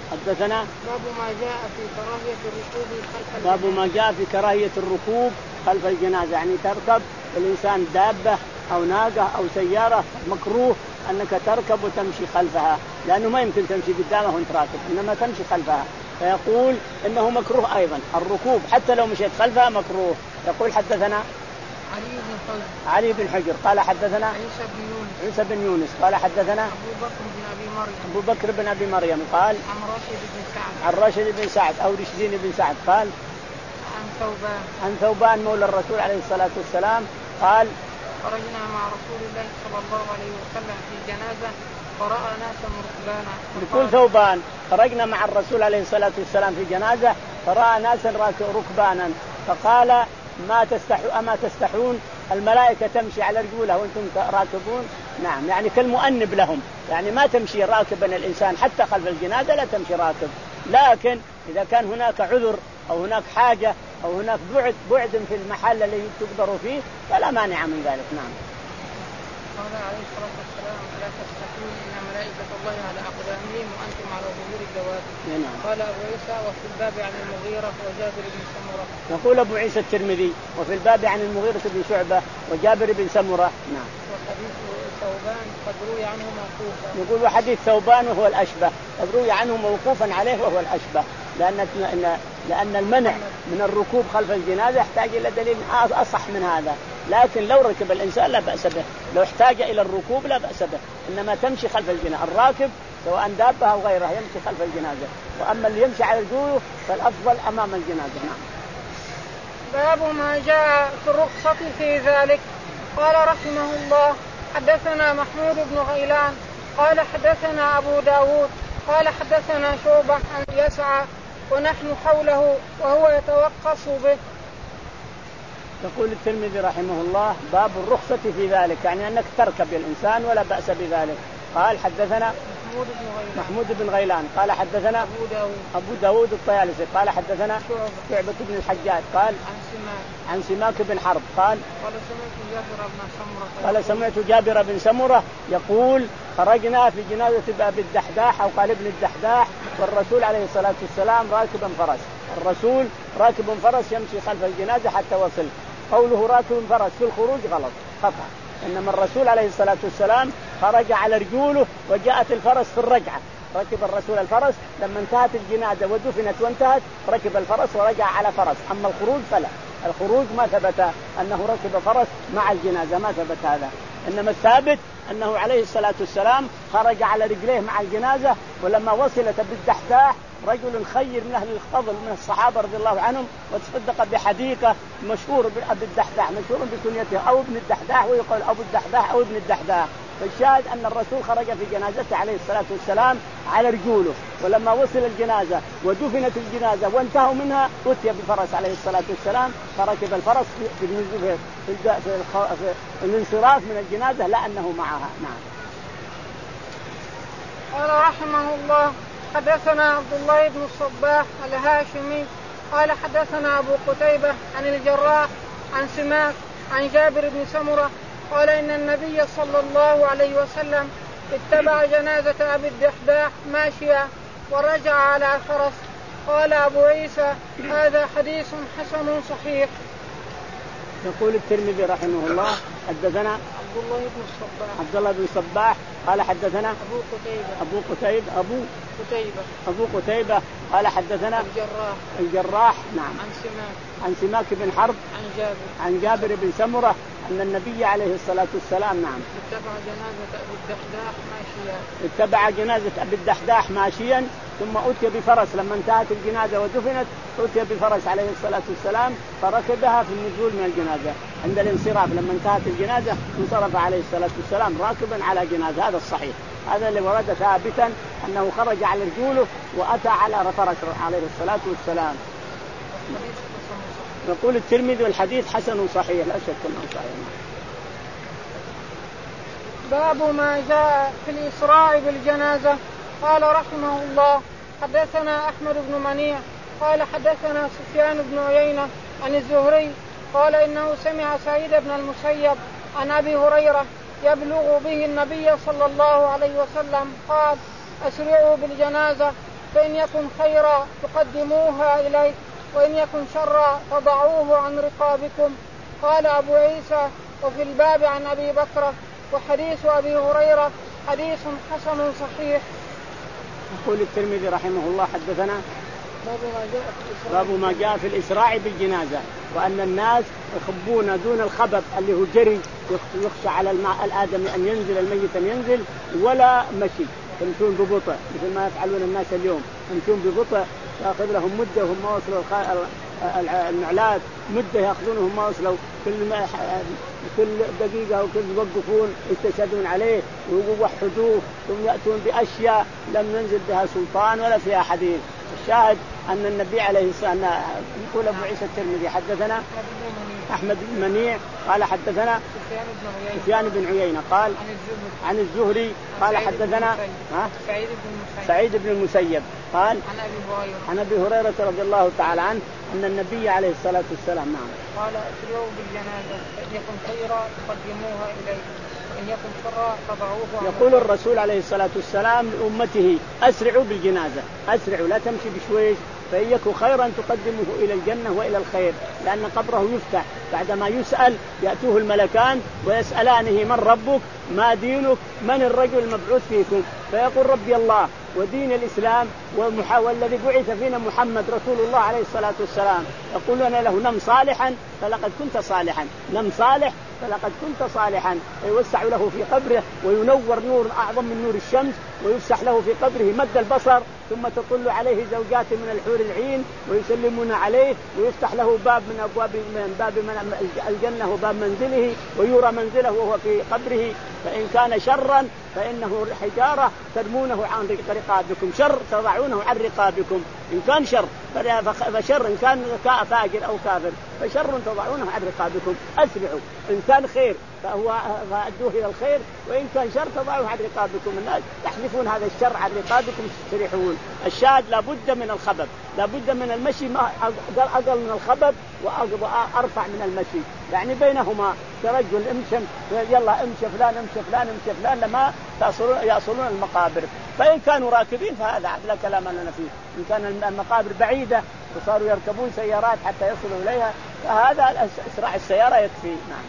حدثنا باب ما جاء في كراهية الركوب خلف باب ما جاء في كراهية الركوب خلف الجنازة، يعني تركب الإنسان دابة أو ناقة أو سيارة مكروه أنك تركب وتمشي خلفها، لأنه ما يمكن تمشي قدامه وانت راكب، إنما تمشي خلفها. فيقول إنه مكروه أيضا الركوب حتى لو مشيت خلفها مكروه. يقول حدثنا علي بن حجر علي بن حجر قال حدثنا عيسى بن يونس عيسى بن يونس قال حدثنا أبو بكر بن أبي مريم أبو بكر بن أبي مريم قال عن راشد بن سعد عن راشد بن سعد أو رشدين بن سعد قال عن ثوبان عن ثوبان مولى الرسول عليه الصلاة والسلام قال خرجنا مع رسول الله صلى الله عليه وسلم في جنازة فرأى ناسا ركبانا. يقول ثوبان خرجنا مع الرسول عليه الصلاة والسلام في جنازة فرأى ناسا ركبانا فقال ما تستحوا أما تستحون الملائكة تمشي على رجولها وانتم راكبون. نعم يعني كالمؤنب لهم، يعني ما تمشي راكبا الإنسان حتى خلف الجنازة لا تمشي راكب، لكن إذا كان هناك عذر أو هناك حاجة أو هناك بعد بعد في المحل الذي تقدروا فيه فلا مانع من ذلك. نعم. قال عليه الصلاة والسلام لا تستحون إن ملائكة الله على أقدامهم وأنتم على ظهور الدواب. نعم. قال أبو عيسى وفي الباب عن المغيرة وجابر بن سمرة. يقول أبو عيسى الترمذي وفي الباب عن المغيرة بن شعبة وجابر بن سمرة. نعم. وحديث ثوبان قد روي عنه موقوفا. يقول وحديث ثوبان وهو الأشبه، قد روي عنه موقوفا عليه وهو الأشبه، لأن لأن المنع من الركوب خلف الجنازة يحتاج إلى دليل أصح من هذا، لكن لو ركب الإنسان لا بأس به، لو احتاج إلى الركوب لا بأس به، إنما تمشي خلف الجنازة. الراكب سواء دابة أو غيرها يمشي خلف الجنازة، وأما اللي يمشي على رجوله فالأفضل أمام الجنازة. نعم. باب ما جاء في الرخصة في ذلك. قال رحمه الله حدثنا محمود بن غيلان قال حدثنا أبو داود قال حدثنا شعبة عن يسعى ونحن حوله وهو يتوقص به. يقول الترمذي رحمه الله باب الرخصة في ذلك، يعني أنك تركب الإنسان ولا بأس بذلك. قال حدثنا محمود بن غيلان محمود بن غيلان قال حدثنا أبو داود أبو داود الطيالسي قال حدثنا شعبة بن الحجاج قال عن سماك عن سماك بن حرب قال قال سمعت جابر بن سمرة قال سمعت جابر بن سمرة يقول خرجنا في جنازة أبي الدحداح أو قال ابن الدحداح والرسول عليه الصلاة والسلام راكب فرس، الرسول راكب فرس يمشي خلف الجنازة حتى وصل. قوله راكب فرس في الخروج غلط خطأ، إنما الرسول عليه الصلاة والسلام خرج على رجوله وجاءت الفرس في الرجعة، ركب الرسول الفرس لما انتهت الجنازة ودفنت وانتهت ركب الفرس ورجع على فرس. أما الخروج فلا، الخروج ما ثبت أنه ركب فرس مع الجنازة، ما ثبت هذا، إنما الثابت أنه عليه الصلاة والسلام خرج على رجليه مع الجنازة، ولما وصلت بالدحداح رجل خير من أهل الفضل من الصحابة رضي الله عنهم وتصدق بحديقة مشهور بأبي الدحداح، مشهور بكنيته أو ابن الدحداح ويقول أبو الدحداح أو ابن الدحداح. فالشاهد أن الرسول خرج في جنازته عليه الصلاة والسلام على رجوله، ولما وصل الجنازة ودفنت الجنازة وانتهوا منها أتي بفرس عليه الصلاة والسلام فركب الفرس في في في الانصراف من الجنازة لأنه معها. نعم. قال رحمه الله حدثنا عبد الله بن الصباح الهاشمي قال حدثنا أبو قتيبة عن الجراح عن سماك عن جابر بن سمرة قال إن النبي صلى الله عليه وسلم اتبع جنازة أبي الدحداح ماشيا ورجع على فرس. قال أبو عيسى هذا حديث حسن صحيح. يقول الترمذي رحمه الله حدثنا عبد الله بن الصباح عبد الله بن الصباح قال حدثنا أبو قتيبة أبو قتيبة أبو قتيبة أبو قتيبة قال حدثنا الجراح الجراح نعم عن سماك عن سماك بن حرب عن جابر عن جابر بن سمرة أن النبي عليه الصلاة والسلام نعم اتبع جنازة أبي الدحداح ماشيا اتبع جنازة أبي الدحداح ماشيا ثم أتي بفرس لما انتهت الجنازة ودفنت أتي بفرس عليه الصلاة والسلام فركبها في النزول من الجنازة عند الانصراف لما انتهت الجنازة انصرف عليه الصلاة والسلام راكبا على جنازة. هذا الصحيح، هذا اللي ورد ثابتا أنه خرج على رجوله وأتى على فرس عليه الصلاة والسلام. يقول الترمذي والحديث حسن صحيح لا شك أنه صحيح. باب ما جاء في الإسراء بالجنازة. قال رحمه الله حدثنا أحمد بن منيع قال حدثنا سفيان بن عيينة عن الزهري قال إنه سمع سعيد بن المسيب عن أبي هريرة يبلغ به النبي صلى الله عليه وسلم قال أسرعوا بالجنازة فإن يكن خيرا تقدموها إليه وإن يكن شرا تضعوه عن رقابكم. قال أبو عيسى وفي الباب عن أبي بكر وحديث أبي هريرة حديث حسن صحيح. يقول الترمذي رحمه الله حدثنا باب ما جاء في الإسراع بالجنازة وأن الناس يخبون دون الخبب اللي هو جري يخشى على الماء الآدمي أن ينزل الميت أن ينزل ولا مشي يمشون ببطء مثل ما يفعلون الناس اليوم يمشون ببطء يأخذ لهم مدة وهم ما وصلوا النعلات مدة يأخذونهم ما وصلوا كل ما كل دقيقة وكل يوقفون يستشهدون عليه ويوحدوه ثم يأتون بأشياء لم ينزل بها سلطان ولا فيها حديث. الشاهد أن النبي عليه الصلاة والسلام يقول أبو عيسى الترمذي حدثنا أحمد بن منيع قال حدثنا سفيان بن عيينة قال عن الزهري قال حدثنا سعيد بن المسيب قال عن أبي هريرة رضي الله تعالى عنه أن النبي عليه الصلاة والسلام نعم قال اسرعوا بالجنازة فإن يكن خيرا تقدموها إليه وإن يكن شرا تضعوه. يقول الرسول عليه الصلاة والسلام لأمته أسرعوا بالجنازة أسرعوا لا تمشي بشويش فإن يكن خيرا تقدمه إلى الجنة وإلى الخير لأن قبره يفتح بعدما يسأل يأتوه الملكان ويسألانه من ربك ما دينك من الرجل المبعوث فيكم فيقول ربي الله ودين الإسلام والذي بعث فينا محمد رسول الله عليه الصلاة والسلام. يقولون له نم صالحا فلقد كنت صالحا نم صالح فلقد كنت صالحا يوسع له في قبره وينور نور أعظم من نور الشمس ويفسح له في قبره مد البصر ثم تطل عليه زوجات من الحور العين ويسلمون عليه ويفتح له باب من أبواب من باب من الجنة وباب منزله ويرى منزله وهو في قبره. فإن كان شرا فإنه حجارة ترمونه عن رقابكم شر تضعونه عن رقابكم إن كان شر فشر إن كان فاجر أو كافر فشر تضعونه عن رقابكم أسرعوا إن كان خير فهو فأدوه إلى الخير وإن كان شر تضعوه عن رقابكم الناس تحذفون هذا الشر عن رقابكم تستريحون. الشاهد لابد من الخبب لابد من المشي أقل من الخبب وأرفع من المشي يعني بينهما ترجل امشي يلا امشي فلان امشي فلان امشي فلان لما يصلون المقابر. فإن كانوا راكبين فهذا لا كلام لنا فيه. إن كان المقابر بعيدة وصاروا يركبون سيارات حتى يصلوا إليها فهذا إسراع السيارة يكفي. نعم.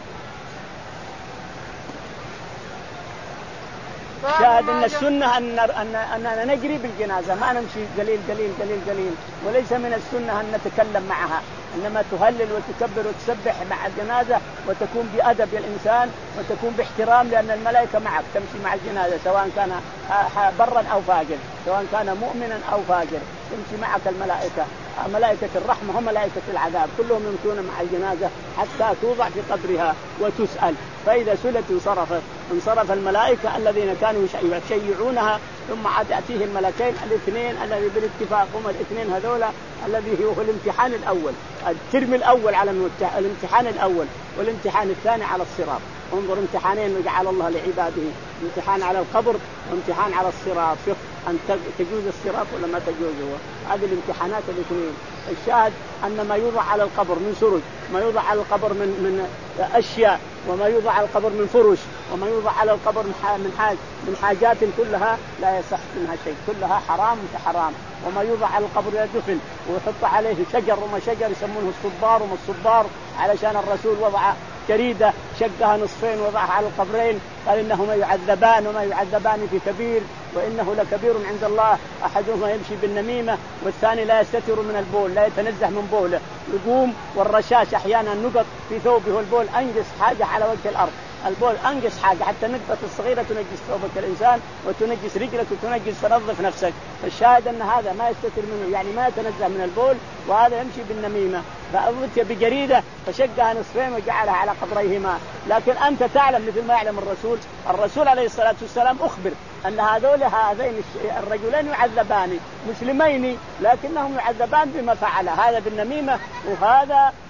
شاهد أن السنة أن أننا نجري بالجنازة ما نمشي قليل قليل قليل قليل وليس من السنة أن نتكلم معها إنما تهلل وتكبر وتسبح مع الجنازة وتكون بأدب الإنسان وتكون باحترام لأن الملائكة معك تمشي مع الجنازة سواء كان برا أو فاجر سواء كان مؤمنا أو فاجر تمشي معك الملائكة ملائكة الرحمة وملائكة العذاب كلهم يمشون مع الجنازة حتى توضع في قبرها وتسأل. فإذا سلت انصرفت انصرف الملائكة الذين كانوا يشيعونها ثم عاد يأتيه الملكين الاثنين الذي بالاتفاق هم الاثنين هذولا الذي هو الامتحان الأول الترم الأول على الامتحان الأول والامتحان الثاني على الصراط. انظر امتحانين جعل الله لعباده امتحان على القبر وامتحان على الصراط شوف أن تجوز الصراط ولا ما تجوزه هذه الامتحانات الاثنين. الشاهد أن ما يوضع على القبر من سرج ما يوضع على القبر من من أشياء وما يوضع على القبر من فرش وما يوضع على القبر من حاج من حاجات كلها لا يصح منها شيء كلها حرام حرام. وما يوضع على القبر يدفن ويحط عليه شجر وما شجر يسمونه الصبار وما الصبار علشان الرسول وضع جريدة شقها نصفين وضعها على القبرين قال إنهما يعذبان وما يعذبان في كبير وإنه لكبير عند الله أحدهما يمشي بالنميمة والثاني لا يستتر من البول لا يتنزه من بوله يقوم والرشاش أحيانا نقط في ثوبه والبول أنجس حاجة على وجه الأرض البول أنجس حاجة حتى نقطة الصغيرة تنجس ثوبك الإنسان وتنجس رجلك وتنجس فنظف نفسك. فالشاهد أن هذا ما يستتر منه يعني ما يتنزه من البول وهذا يمشي بالنميمة فأتي بجريدة فشقها نصفين وجعلها على قبريهما. لكن أنت تعلم مثل ما يعلم الرسول الرسول عليه الصلاة والسلام أخبر أن هذول هذين الرجلين يعذبان مسلمين لكنهم يعذبان بما فعل هذا بالنميمة وهذا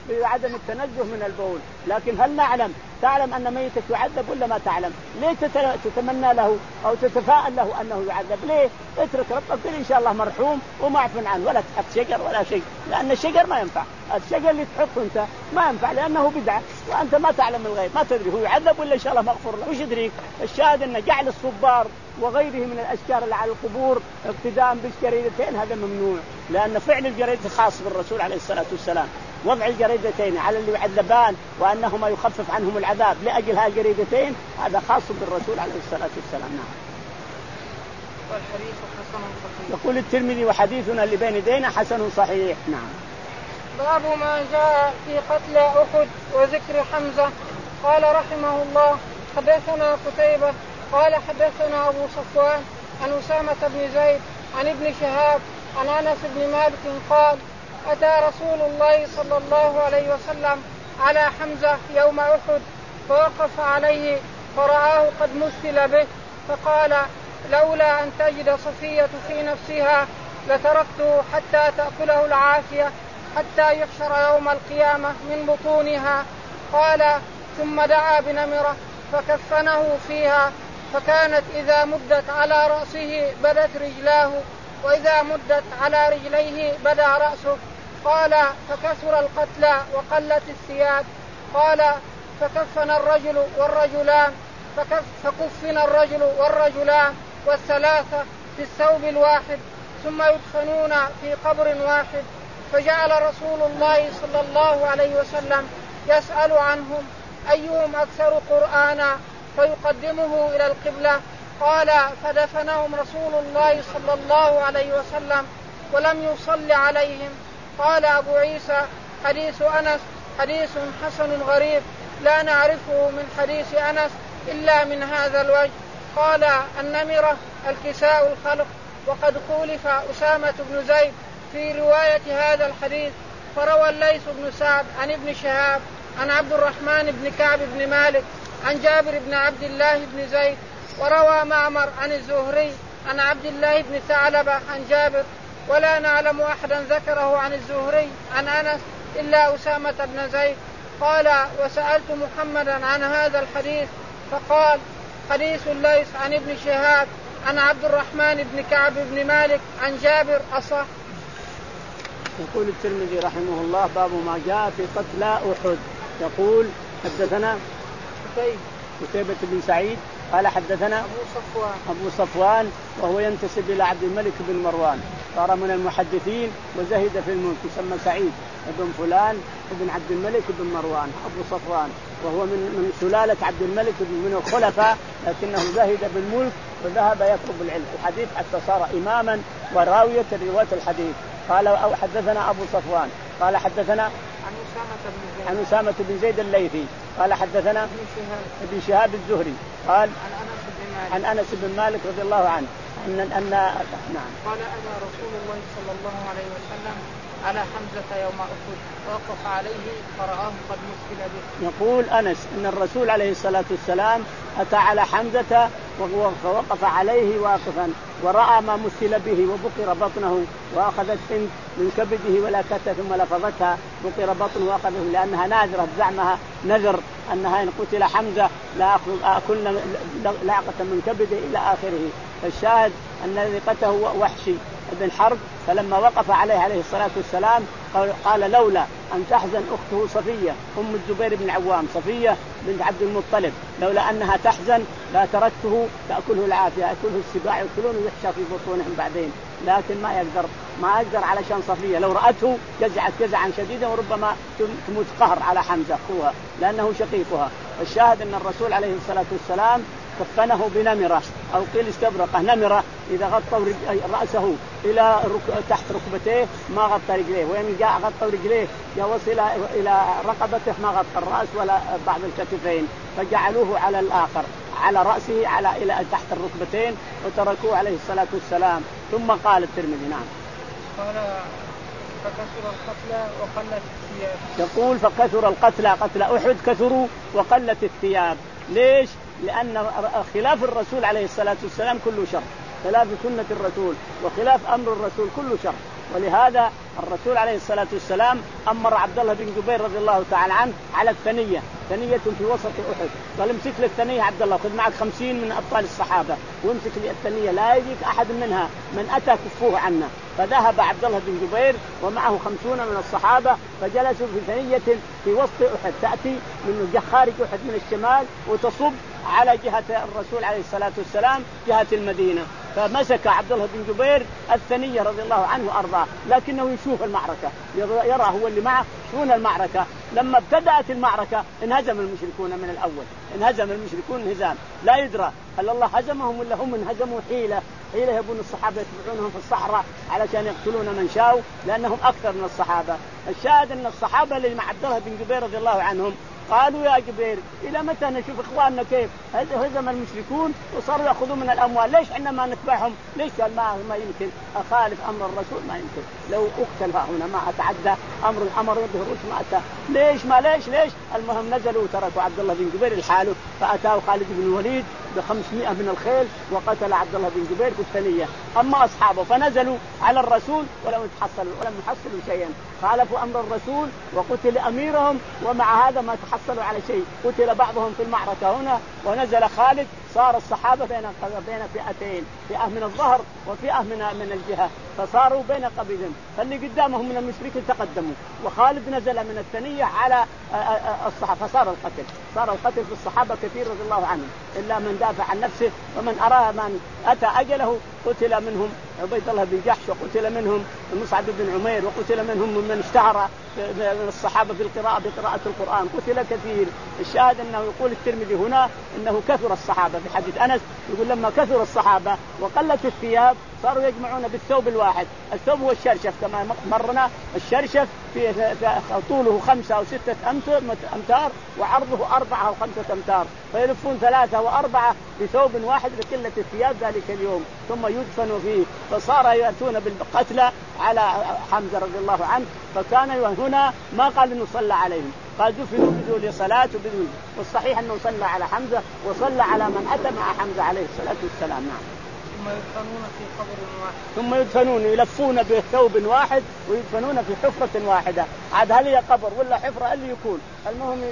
بعدم التنزه من البول. لكن هل نعلم تعلم أن ميتك يعذب ولا ما تعلم؟ ليه تتمنى له أو تتفاءل له أنه يعذب؟ ليه؟ اترك ربك إن شاء الله مرحوم ومعفو عنه، ولا تحط شجر ولا شيء، لأن الشجر ما ينفع. الشجر اللي تحطه أنت ما ينفع لأنه بدعة، وأنت ما تعلم الغيب، ما تدري هو يعذب ولا إن شاء الله مغفور له. وش يدريك؟ الشاهد أن جعل الصبار وغيره من الأشجار اللي على القبور اقتداء بالجريدتين هذا ممنوع، لأن فعل الجريدة خاص بالرسول عليه الصلاة والسلام. وضع الجريدتين على اللي يعذبان وأنهما يخفف عنهم العذاب لأجل هذه الجريدتين هذا خاص بالرسول عليه الصلاة والسلام. نعم. والحديث حسن صحيح. يقول الترمذي وحديثنا اللي بين يدينا حسن صحيح. نعم. باب ما جاء في قتل أحد وذكر حمزة. قال رحمه الله حدثنا قتيبة قال حدثنا أبو صفوان عن أسامة بن زيد عن ابن شهاب عن أنس بن مالك قال أتى رسول الله صلى الله عليه وسلم على حمزة يوم أحد فوقف عليه فرآه قد مثل به فقال لولا أن تجد صفية في نفسها لتركته حتى تأكله العافية حتى يحشر يوم القيامة من بطونها. قال ثم دعا بنمرة فكفنه فيها فكانت إذا مدت على رأسه بدت رجلاه وإذا مدت على رجليه بدا رأسه. قال فكثر القتلى وقلت الثياب. قال فكفن الرجل والرجلان فكف فكفن الرجل والرجلان والثلاثة في الثوب الواحد ثم يدفنون في قبر واحد. فجعل رسول الله صلى الله عليه وسلم يسأل عنهم أيهم أكثر قرآنا فيقدمه إلى القبلة. قال فدفنهم رسول الله صلى الله عليه وسلم ولم يصل عليهم. قال أبو عيسى حديث أنس حديث حسن غريب لا نعرفه من حديث أنس إلا من هذا الوجه. قال النمرة الكساء الخلق. وقد خولف أسامة بن زيد في رواية هذا الحديث فروى الليث بن سعد عن ابن شهاب عن عبد الرحمن بن كعب بن مالك عن جابر بن عبد الله بن زيد وروى معمر عن الزهري عن عبد الله بن ثعلبة عن جابر ولا نعلم أحدا ذكره عن الزهري عن أنس إلا أسامة بن زيد. قال وسألت محمدا عن هذا الحديث فقال حديث الليث عن ابن شهاب عن عبد الرحمن بن كعب بن مالك عن جابر أصح. يقول الترمذي رحمه الله باب ما جاء في قتل أحد. يقول حدثنا قتيبة بن سعيد قال حدثنا أبو صفوان أبو صفوان وهو ينتسب إلى عبد الملك بن مروان صار من المحدثين وزهد في الملك يسمى سعيد ابن فلان ابن عبد الملك بن مروان أبو صفوان وهو من من سلالة عبد الملك من الخلفاء لكنه زهد بالملك وذهب يطلب العلم الحديث حتى صار إماما وراوية رواية الحديث. قال أو حدثنا أبو صفوان قال حدثنا عن أسامة بن زيد عن أسامة بن زيد الليثي قال حدثنا ابن شهاب ابن شهاب الزهري قال عن أنس بن مالك عن أنس بن مالك رضي الله عنه أن أن نعم قال أتى رسول الله صلى الله عليه وسلم على حمزة يوم أحد وقف عليه فرآه قد مثل به. يقول أنس أن الرسول عليه الصلاة والسلام أتى على حمزة ووقف عليه واقفا ورأى ما مثل به وبقر بطنه وأخذت هند من كبده ولكتها ثم لفظتها بقر بطنه وأخذه لأنها ناذرة زعمها نذر أنها إن قتل حمزة لا أكلنا لاقة من كبده إلى آخره. فالشاهد أن الذي قتله وحشي بن حرب فلما وقف عليه عليه الصلاة والسلام قال لولا أن تحزن أخته صفية أم الزبير بن العوام صفية بنت عبد المطلب لولا أنها تحزن لا تركته تأكله العافية يأكله السباع يأكلونه ويحشى في بطونهم بعدين لكن ما يقدر ما يقدر علشان صفية لو رأته جزعت جزعا شديدا وربما تموت قهر على حمزة أخوها لأنه شقيقها. الشاهد أن الرسول عليه الصلاة والسلام كفنه بنمرة أو قيل استبرقه نمرة إذا غطوا رأسه إلى رك... تحت ركبتيه ما غطى رجليه وإن جاء غطوا رجليه جاء وصل إلى رقبته ما غطى الرأس ولا بعض الكتفين فجعلوه على الآخر على رأسه على إلى تحت الركبتين وتركوه عليه الصلاة والسلام. ثم قال الترمذي نعم قال فكثر القتلى وقلت الثياب. يقول فكثر القتلى قتل أحد كثروا وقلت الثياب. ليش؟ لأن خلاف الرسول عليه الصلاة والسلام كله شر خلاف سنة الرسول وخلاف أمر الرسول كله شر ولهذا الرسول عليه الصلاة والسلام أمر عبد الله بن جبير رضي الله تعالى عنه على الثنية، ثنية في وسط أحد، قال امسك لي الثنية عبد الله، خذ معك خمسين من أبطال الصحابة وامسك لي الثنية لا يجيك أحد منها من أتى كفوه عنا. فذهب عبد الله بن جبير ومعه خمسون من الصحابة فجلسوا في ثنية في وسط أحد تأتي من خارج أحد من الشمال وتصب على جهة الرسول عليه الصلاة والسلام جهة المدينة. فمسك عبد الله بن جبير الثنية رضي الله عنه وأرضاه، لكنه يشوف المعركة، يرى هو اللي معه شون المعركة. لما ابتدأت المعركة انهزم المشركون من الأول، انهزم المشركون انهزام لا يدرى هل الله هزمهم ولا هم انهزموا حيلة حيلة يبون الصحابة يتبعونهم في الصحراء علشان يقتلون من شاءوا لأنهم أكثر من الصحابة. الشاهد أن الصحابة اللي مع عبد الله بن جبير رضي الله عنهم قالوا يا جبير إلى متى نشوف إخواننا كيف هزم المشركون وصاروا يأخذون من الأموال، ليش إحنا ما نتبعهم؟ ليش ما ما يمكن أخالف أمر الرسول؟ ما يمكن، لو أقتل هنا ما أتعدى أمر الأمر يظهر ما أتى، ليش ما ليش ليش المهم نزلوا وتركوا عبد الله بن جبير لحاله. فأتاه خالد بن الوليد بخمسمائة من الخيل وقتل عبد الله بن جبير في الثنية. أما أصحابه فنزلوا على الرسول ولم يتحصلوا ولم يحصلوا شيئا، خالفوا أمر الرسول وقتل أميرهم، ومع هذا ما تحصلوا على شيء، قتل بعضهم في المعركة هنا ونزل خالد. صار الصحابة بين بين فئتين، فئة من الظهر وفئة من من الجهة، فصاروا بين قبيلهم، فاللي قدامهم من المشركين تقدموا وخالد نزل من الثنية على الصحابة، فصار القتل صار القتل في الصحابة كثير رضي الله عنهم، إلا من دافع عن نفسه ومن أراد من أتى أجله قتل منهم عبيد الله بن جحش، وقتل منهم مصعب بن عمير، وقتل منهم من اشتهر من الصحابة بالقراءة بقراءة القرآن، قتل كثير. الشاهد أنه يقول الترمذي هنا أنه كثر الصحابة في حديث أنس، يقول لما كثر الصحابة وقلت الثياب صاروا يجمعون بالثوب الواحد. الثوب هو الشرشف كما مرنا، الشرشف في طوله خمسة أو ستة أمتار وعرضه أربعة أو خمسة أمتار، فيلفون ثلاثة وأربعة بثوب واحد لقلة الثياب ذلك اليوم، ثم يدفنوا فيه. فصار يأتون بالقتلى على حمزة رضي الله عنه، فكان هنا ما قال إنه صلى عليهم، قال دفنوا بدون صلاة وبدون، والصحيح أنه صلى على حمزة وصلى على من أتى مع حمزة عليه الصلاة والسلام. نعم. ثم يدفنون في قبر واحد. ثم يدفنون يلفون بثوب واحد ويدفنون في حفرة واحدة. عاد هل هي قبر ولا حفرة اللي يكون، المهم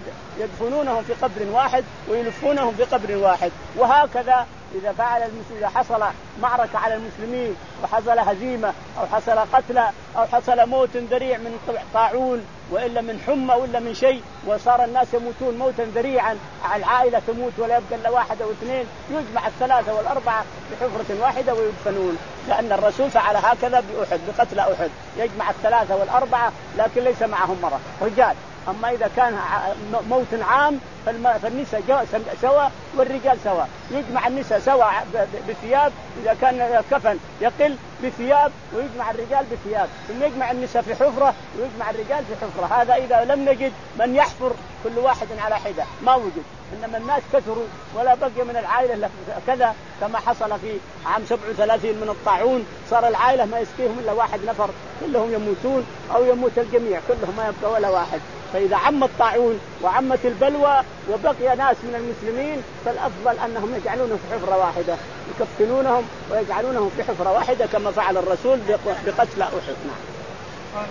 يدفنونهم في قبر واحد ويلفونهم في قبر واحد. وهكذا إذا فعل المسلم، إذا حصل معركة على المسلمين وحصل هزيمة أو حصل قتلى أو حصل موت ذريع من طاعون وإلا من حمى ولا من شيء، وصار الناس يموتون موتا ذريعا، العائلة تموت ولا يبقى إلا واحد أو اثنين، يجمع الثلاثة والأربعة في حفرة واحدة ويدفنون، لأن الرسول فعل هكذا بأحد بقتل أحد، يجمع الثلاثة والأربعة لكن ليس معهم مرة رجال. أما إذا كان موت عام فالنساء سوا والرجال سوا، يجمع النساء سوا بثياب، إذا كان كفن يقل بثياب ويجمع الرجال بثياب، ثم يجمع النساء في حفرة ويجمع الرجال في حفرة. هذا إذا لم نجد من يحفر كل واحد على حدة ما وجد، إنما الناس كثروا ولا بقي من العائلة كذا، كما حصل في عام سبع وثلاثين من الطاعون، صار العائلة ما يسقيهم إلا واحد نفر، كلهم يموتون أو يموت الجميع كلهم ما يبقى ولا واحد. فإذا عم الطاعون وعمت البلوى وبقي ناس من المسلمين فالأفضل أنهم يجعلونهم في حفرة واحدة، يكفنونهم ويجعلونهم في حفرة واحدة كما فعل الرسول بقتل أحد. نعم. قال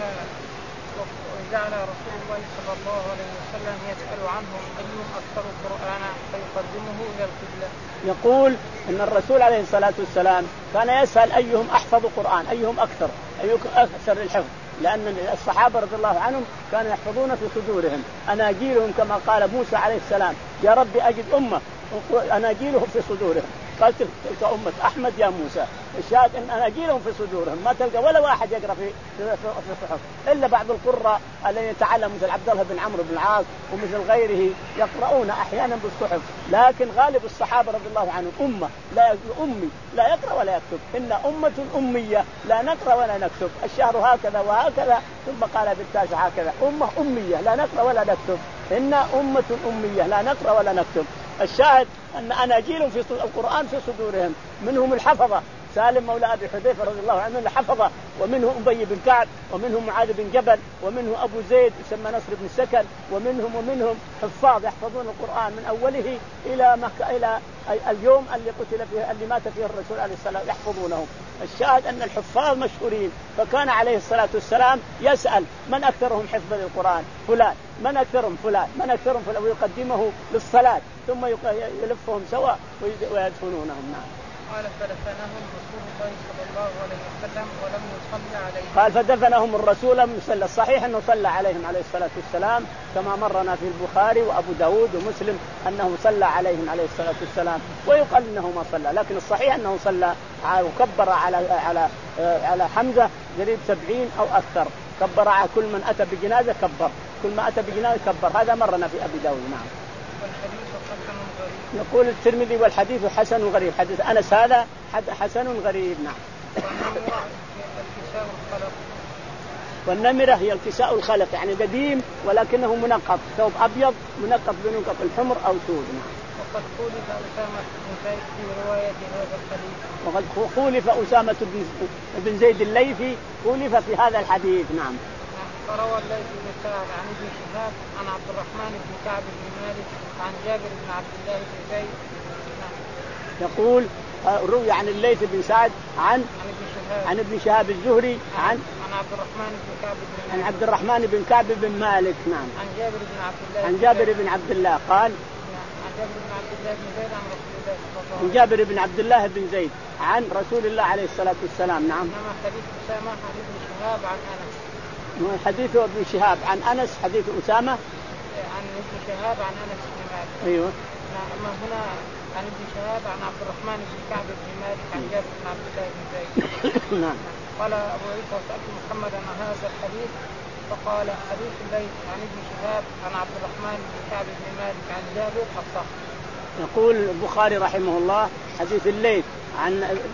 وجعل رسول الله صلى الله عليه وسلم يسأل عنهم أيهم أكثر قرآنا فيقدمه إلى القبلة. يقول إن الرسول عليه الصلاة والسلام كان يسأل أيهم أحفظ قرآن، أيهم أكثر، أيهم أكثر الحفظ، لأن الصحابة رضي الله عنهم كانوا يحفظون في صدورهم أناجيلهم، كما قال موسى عليه السلام يا رب أجد أمة أناجيلهم في صدورهم، قال تلك أمة أحمد يا موسى. الشاهد أن أناجيلهم في صدورهم، ما تلقى ولا واحد يقرأ في في الصحف إلا بعض القراء الذين يتعلم مثل عبد الله بن عمرو بن العاص ومثل غيره يقرؤون أحيانا بالصحف، لكن غالب الصحابة رضي الله عنهم أمة لا أمي لا يقرأ ولا يكتب، إن أمة أمية لا نقرأ ولا نكتب، الشهر هكذا وهكذا، ثم قال بالتاسع هكذا أمة أمية لا نقرأ ولا نكتب، إن أمة أمية لا نقرأ ولا نكتب. الشاهد أن أناجيلهم في القرآن في صدورهم، منهم الحفظة سالم مولى أبي حذيفة رضي الله عنه اللي حفظه، ومنه أبي بن كعب، ومنه معاذ بن جبل، ومنه أبو زيد يسمى نصر بن سكن، ومنهم ومنهم حفاظ يحفظون القرآن من أوله إلى مكة إلى اليوم اللي قتل فيه اللي مات فيه الرسول عليه الصلاة والسلام يحفظونه. الشاهد أن الحفاظ مشهورين، فكان عليه الصلاة والسلام يسأل من أكثرهم حفظا للقرآن؟ فلان. من أكثرهم؟ فلان. من أكثرهم؟ فلان. ويقدمه للصلاة ثم يلفهم سوا ويدفنونهم. نعم. قال فدفنهم رسول الله صلى الله عليه وسلم ولم يصلي عليهم. قال فدفنهم الرسول لم يصلى. الصحيح أنه صلى عليهم عليه الصلاة والسلام كما مرنا في البخاري وأبو داود ومسلم أنه صلى عليهم عليه الصلاة والسلام، ويقال أنه ما صلى، لكن الصحيح أنه صلى وكبر على على على حمزة قريب سبعين أو أكثر، كبر على كل من أتى بجنازة كبر، كل ما أتى بجنازة كبر. هذا مرنا في أبي داود. نعم. يقول الترمذي والحديث حسن غريب، حديث أنس هذا حسن غريب. نعم. والنمرة هي الكساء الخلق، يعني قديم ولكنه منقط، ثوب أبيض منقط بنقط الحمر أو سود. نعم. وقد خولف أسامة بن زيد في رواية هذا الحديث. وقد خولف أسامة بن زيد الليثي خولف في هذا الحديث. نعم. فروى الليث بن سعد عن ابن شهاب عن عبد الرحمن بن كعب بن مالك عن جابر بن عبد الله بن زيد. يقول روي عن الليث بن سعد عن عن ابن شهاب الزهري عن عن عبد الرحمن بن كعب بن عن عبد الرحمن بن كعب بن مالك. نعم. عن جابر بن عبد الله عن جابر بن عبد الله قال عن جابر بن عبد الله بن زيد عن رسول الله صلى الله عليه وسلم. عن جابر بن عبد الله بن زيد عن رسول الله عليه الصلاة والسلام. نعم. انما حديث أسامة عن ابن شهاب عن أنس. حديث ابن شهاب عن أنس، حديث أسامة عن ابن شهاب عن أنس بن مالك. أيوه. أما هنا عن ابن شهاب عن عبد الرحمن بن كعب بن مالك عن جابر بن عبد الله بن زيد. نعم. قال أبو عيسى سألت محمد عن هذا الحديث فقال حديث الليث عن ابن شهاب عن عبد الرحمن بن كعب بن مالك عن جابر الصح. يقول البخاري رحمه الله حديث الليث عن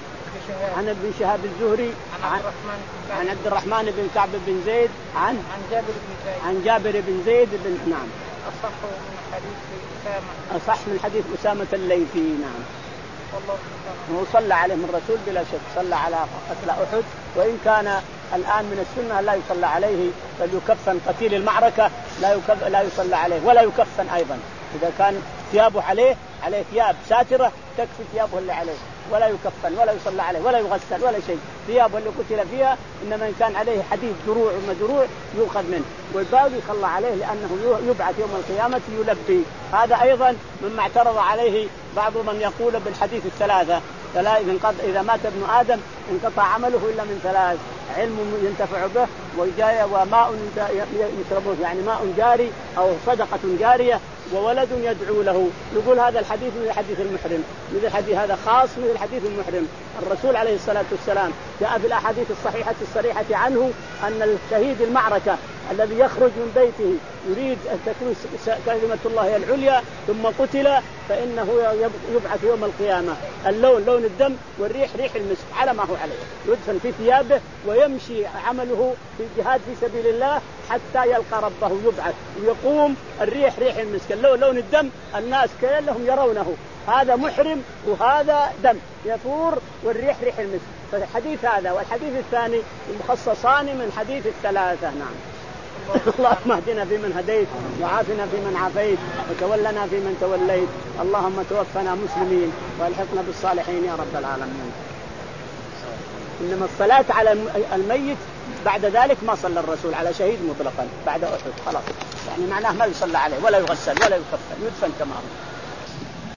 عن ابن شهاب الزهري عن, عن عبد الرحمن بن كعب بن زيد عن عن جابر بن زيد عن جابر بن زيد بن. نعم. أصح من حديث أسامة. أصح من حديث أسامة الليثي. نعم. والله هو صلى عليهم الرسول بلا شك، صلى على قتل أحد، وإن كان الآن من السنة لا يصلى عليه بل يكفن قتيل المعركة، لا يكف لا يصلى عليه ولا يكفن أيضا. إذا كان ثيابه عليه عليه ثياب ساترة تكفي ثيابه اللي عليه، ولا يكفن ولا يصلى عليه ولا يغسل ولا شيء. ثيابه اللي قتل فيها إنما إن كان عليه حديد دروع ومدروع يؤخذ منه، والباقي يصلى عليه لأنه يبعث يوم القيامة يلبي. هذا أيضا مما اعترض عليه بعض من يقول بالحديث الثلاثة، إذا مات ابن آدم انقطع عمله إلا من ثلاث: علم ينتفع به، وماء يشربه يعني ماء جاري أو صدقة جارية، وولد يدعو له. يقول هذا الحديث من حديث المحرم، مثل الحديث هذا خاص مثل حديث المحرم. الرسول عليه الصلاة والسلام جاء في الأحاديث الصحيحة الصريحة عنه أن الشهيد المعركة الذي يخرج من بيته يريد أن تكون كلمة الله العليا ثم قتل فإنه يبعث يوم القيامة اللون لون الدم والريح ريح المسك على ما هو عليه، يدفن في ثيابه ويمشي عمله في الجهاد في سبيل الله حتى يلقى ربه، يبعث ويقوم الريح ريح المسك، اللون لون الدم، الناس كلهم يرونه هذا محرم وهذا دم يفور والريح ريح المسك. فالحديث هذا والحديث الثاني مخصصان من حديث الثلاثة. نعم. اللهم اهدنا فيمن هديت وعافنا فيمن عافيت وتولنا فيمن توليت، اللهم توفنا مسلمين والحقنا بالصالحين يا رب العالمين. إنما الصلاة على الميت بعد ذلك ما صلى الرسول على شهيد مطلقا بعد أحد خلاص، يعني معناه ما يصلى عليه ولا يغسل ولا يكفن، يدفن كما هو.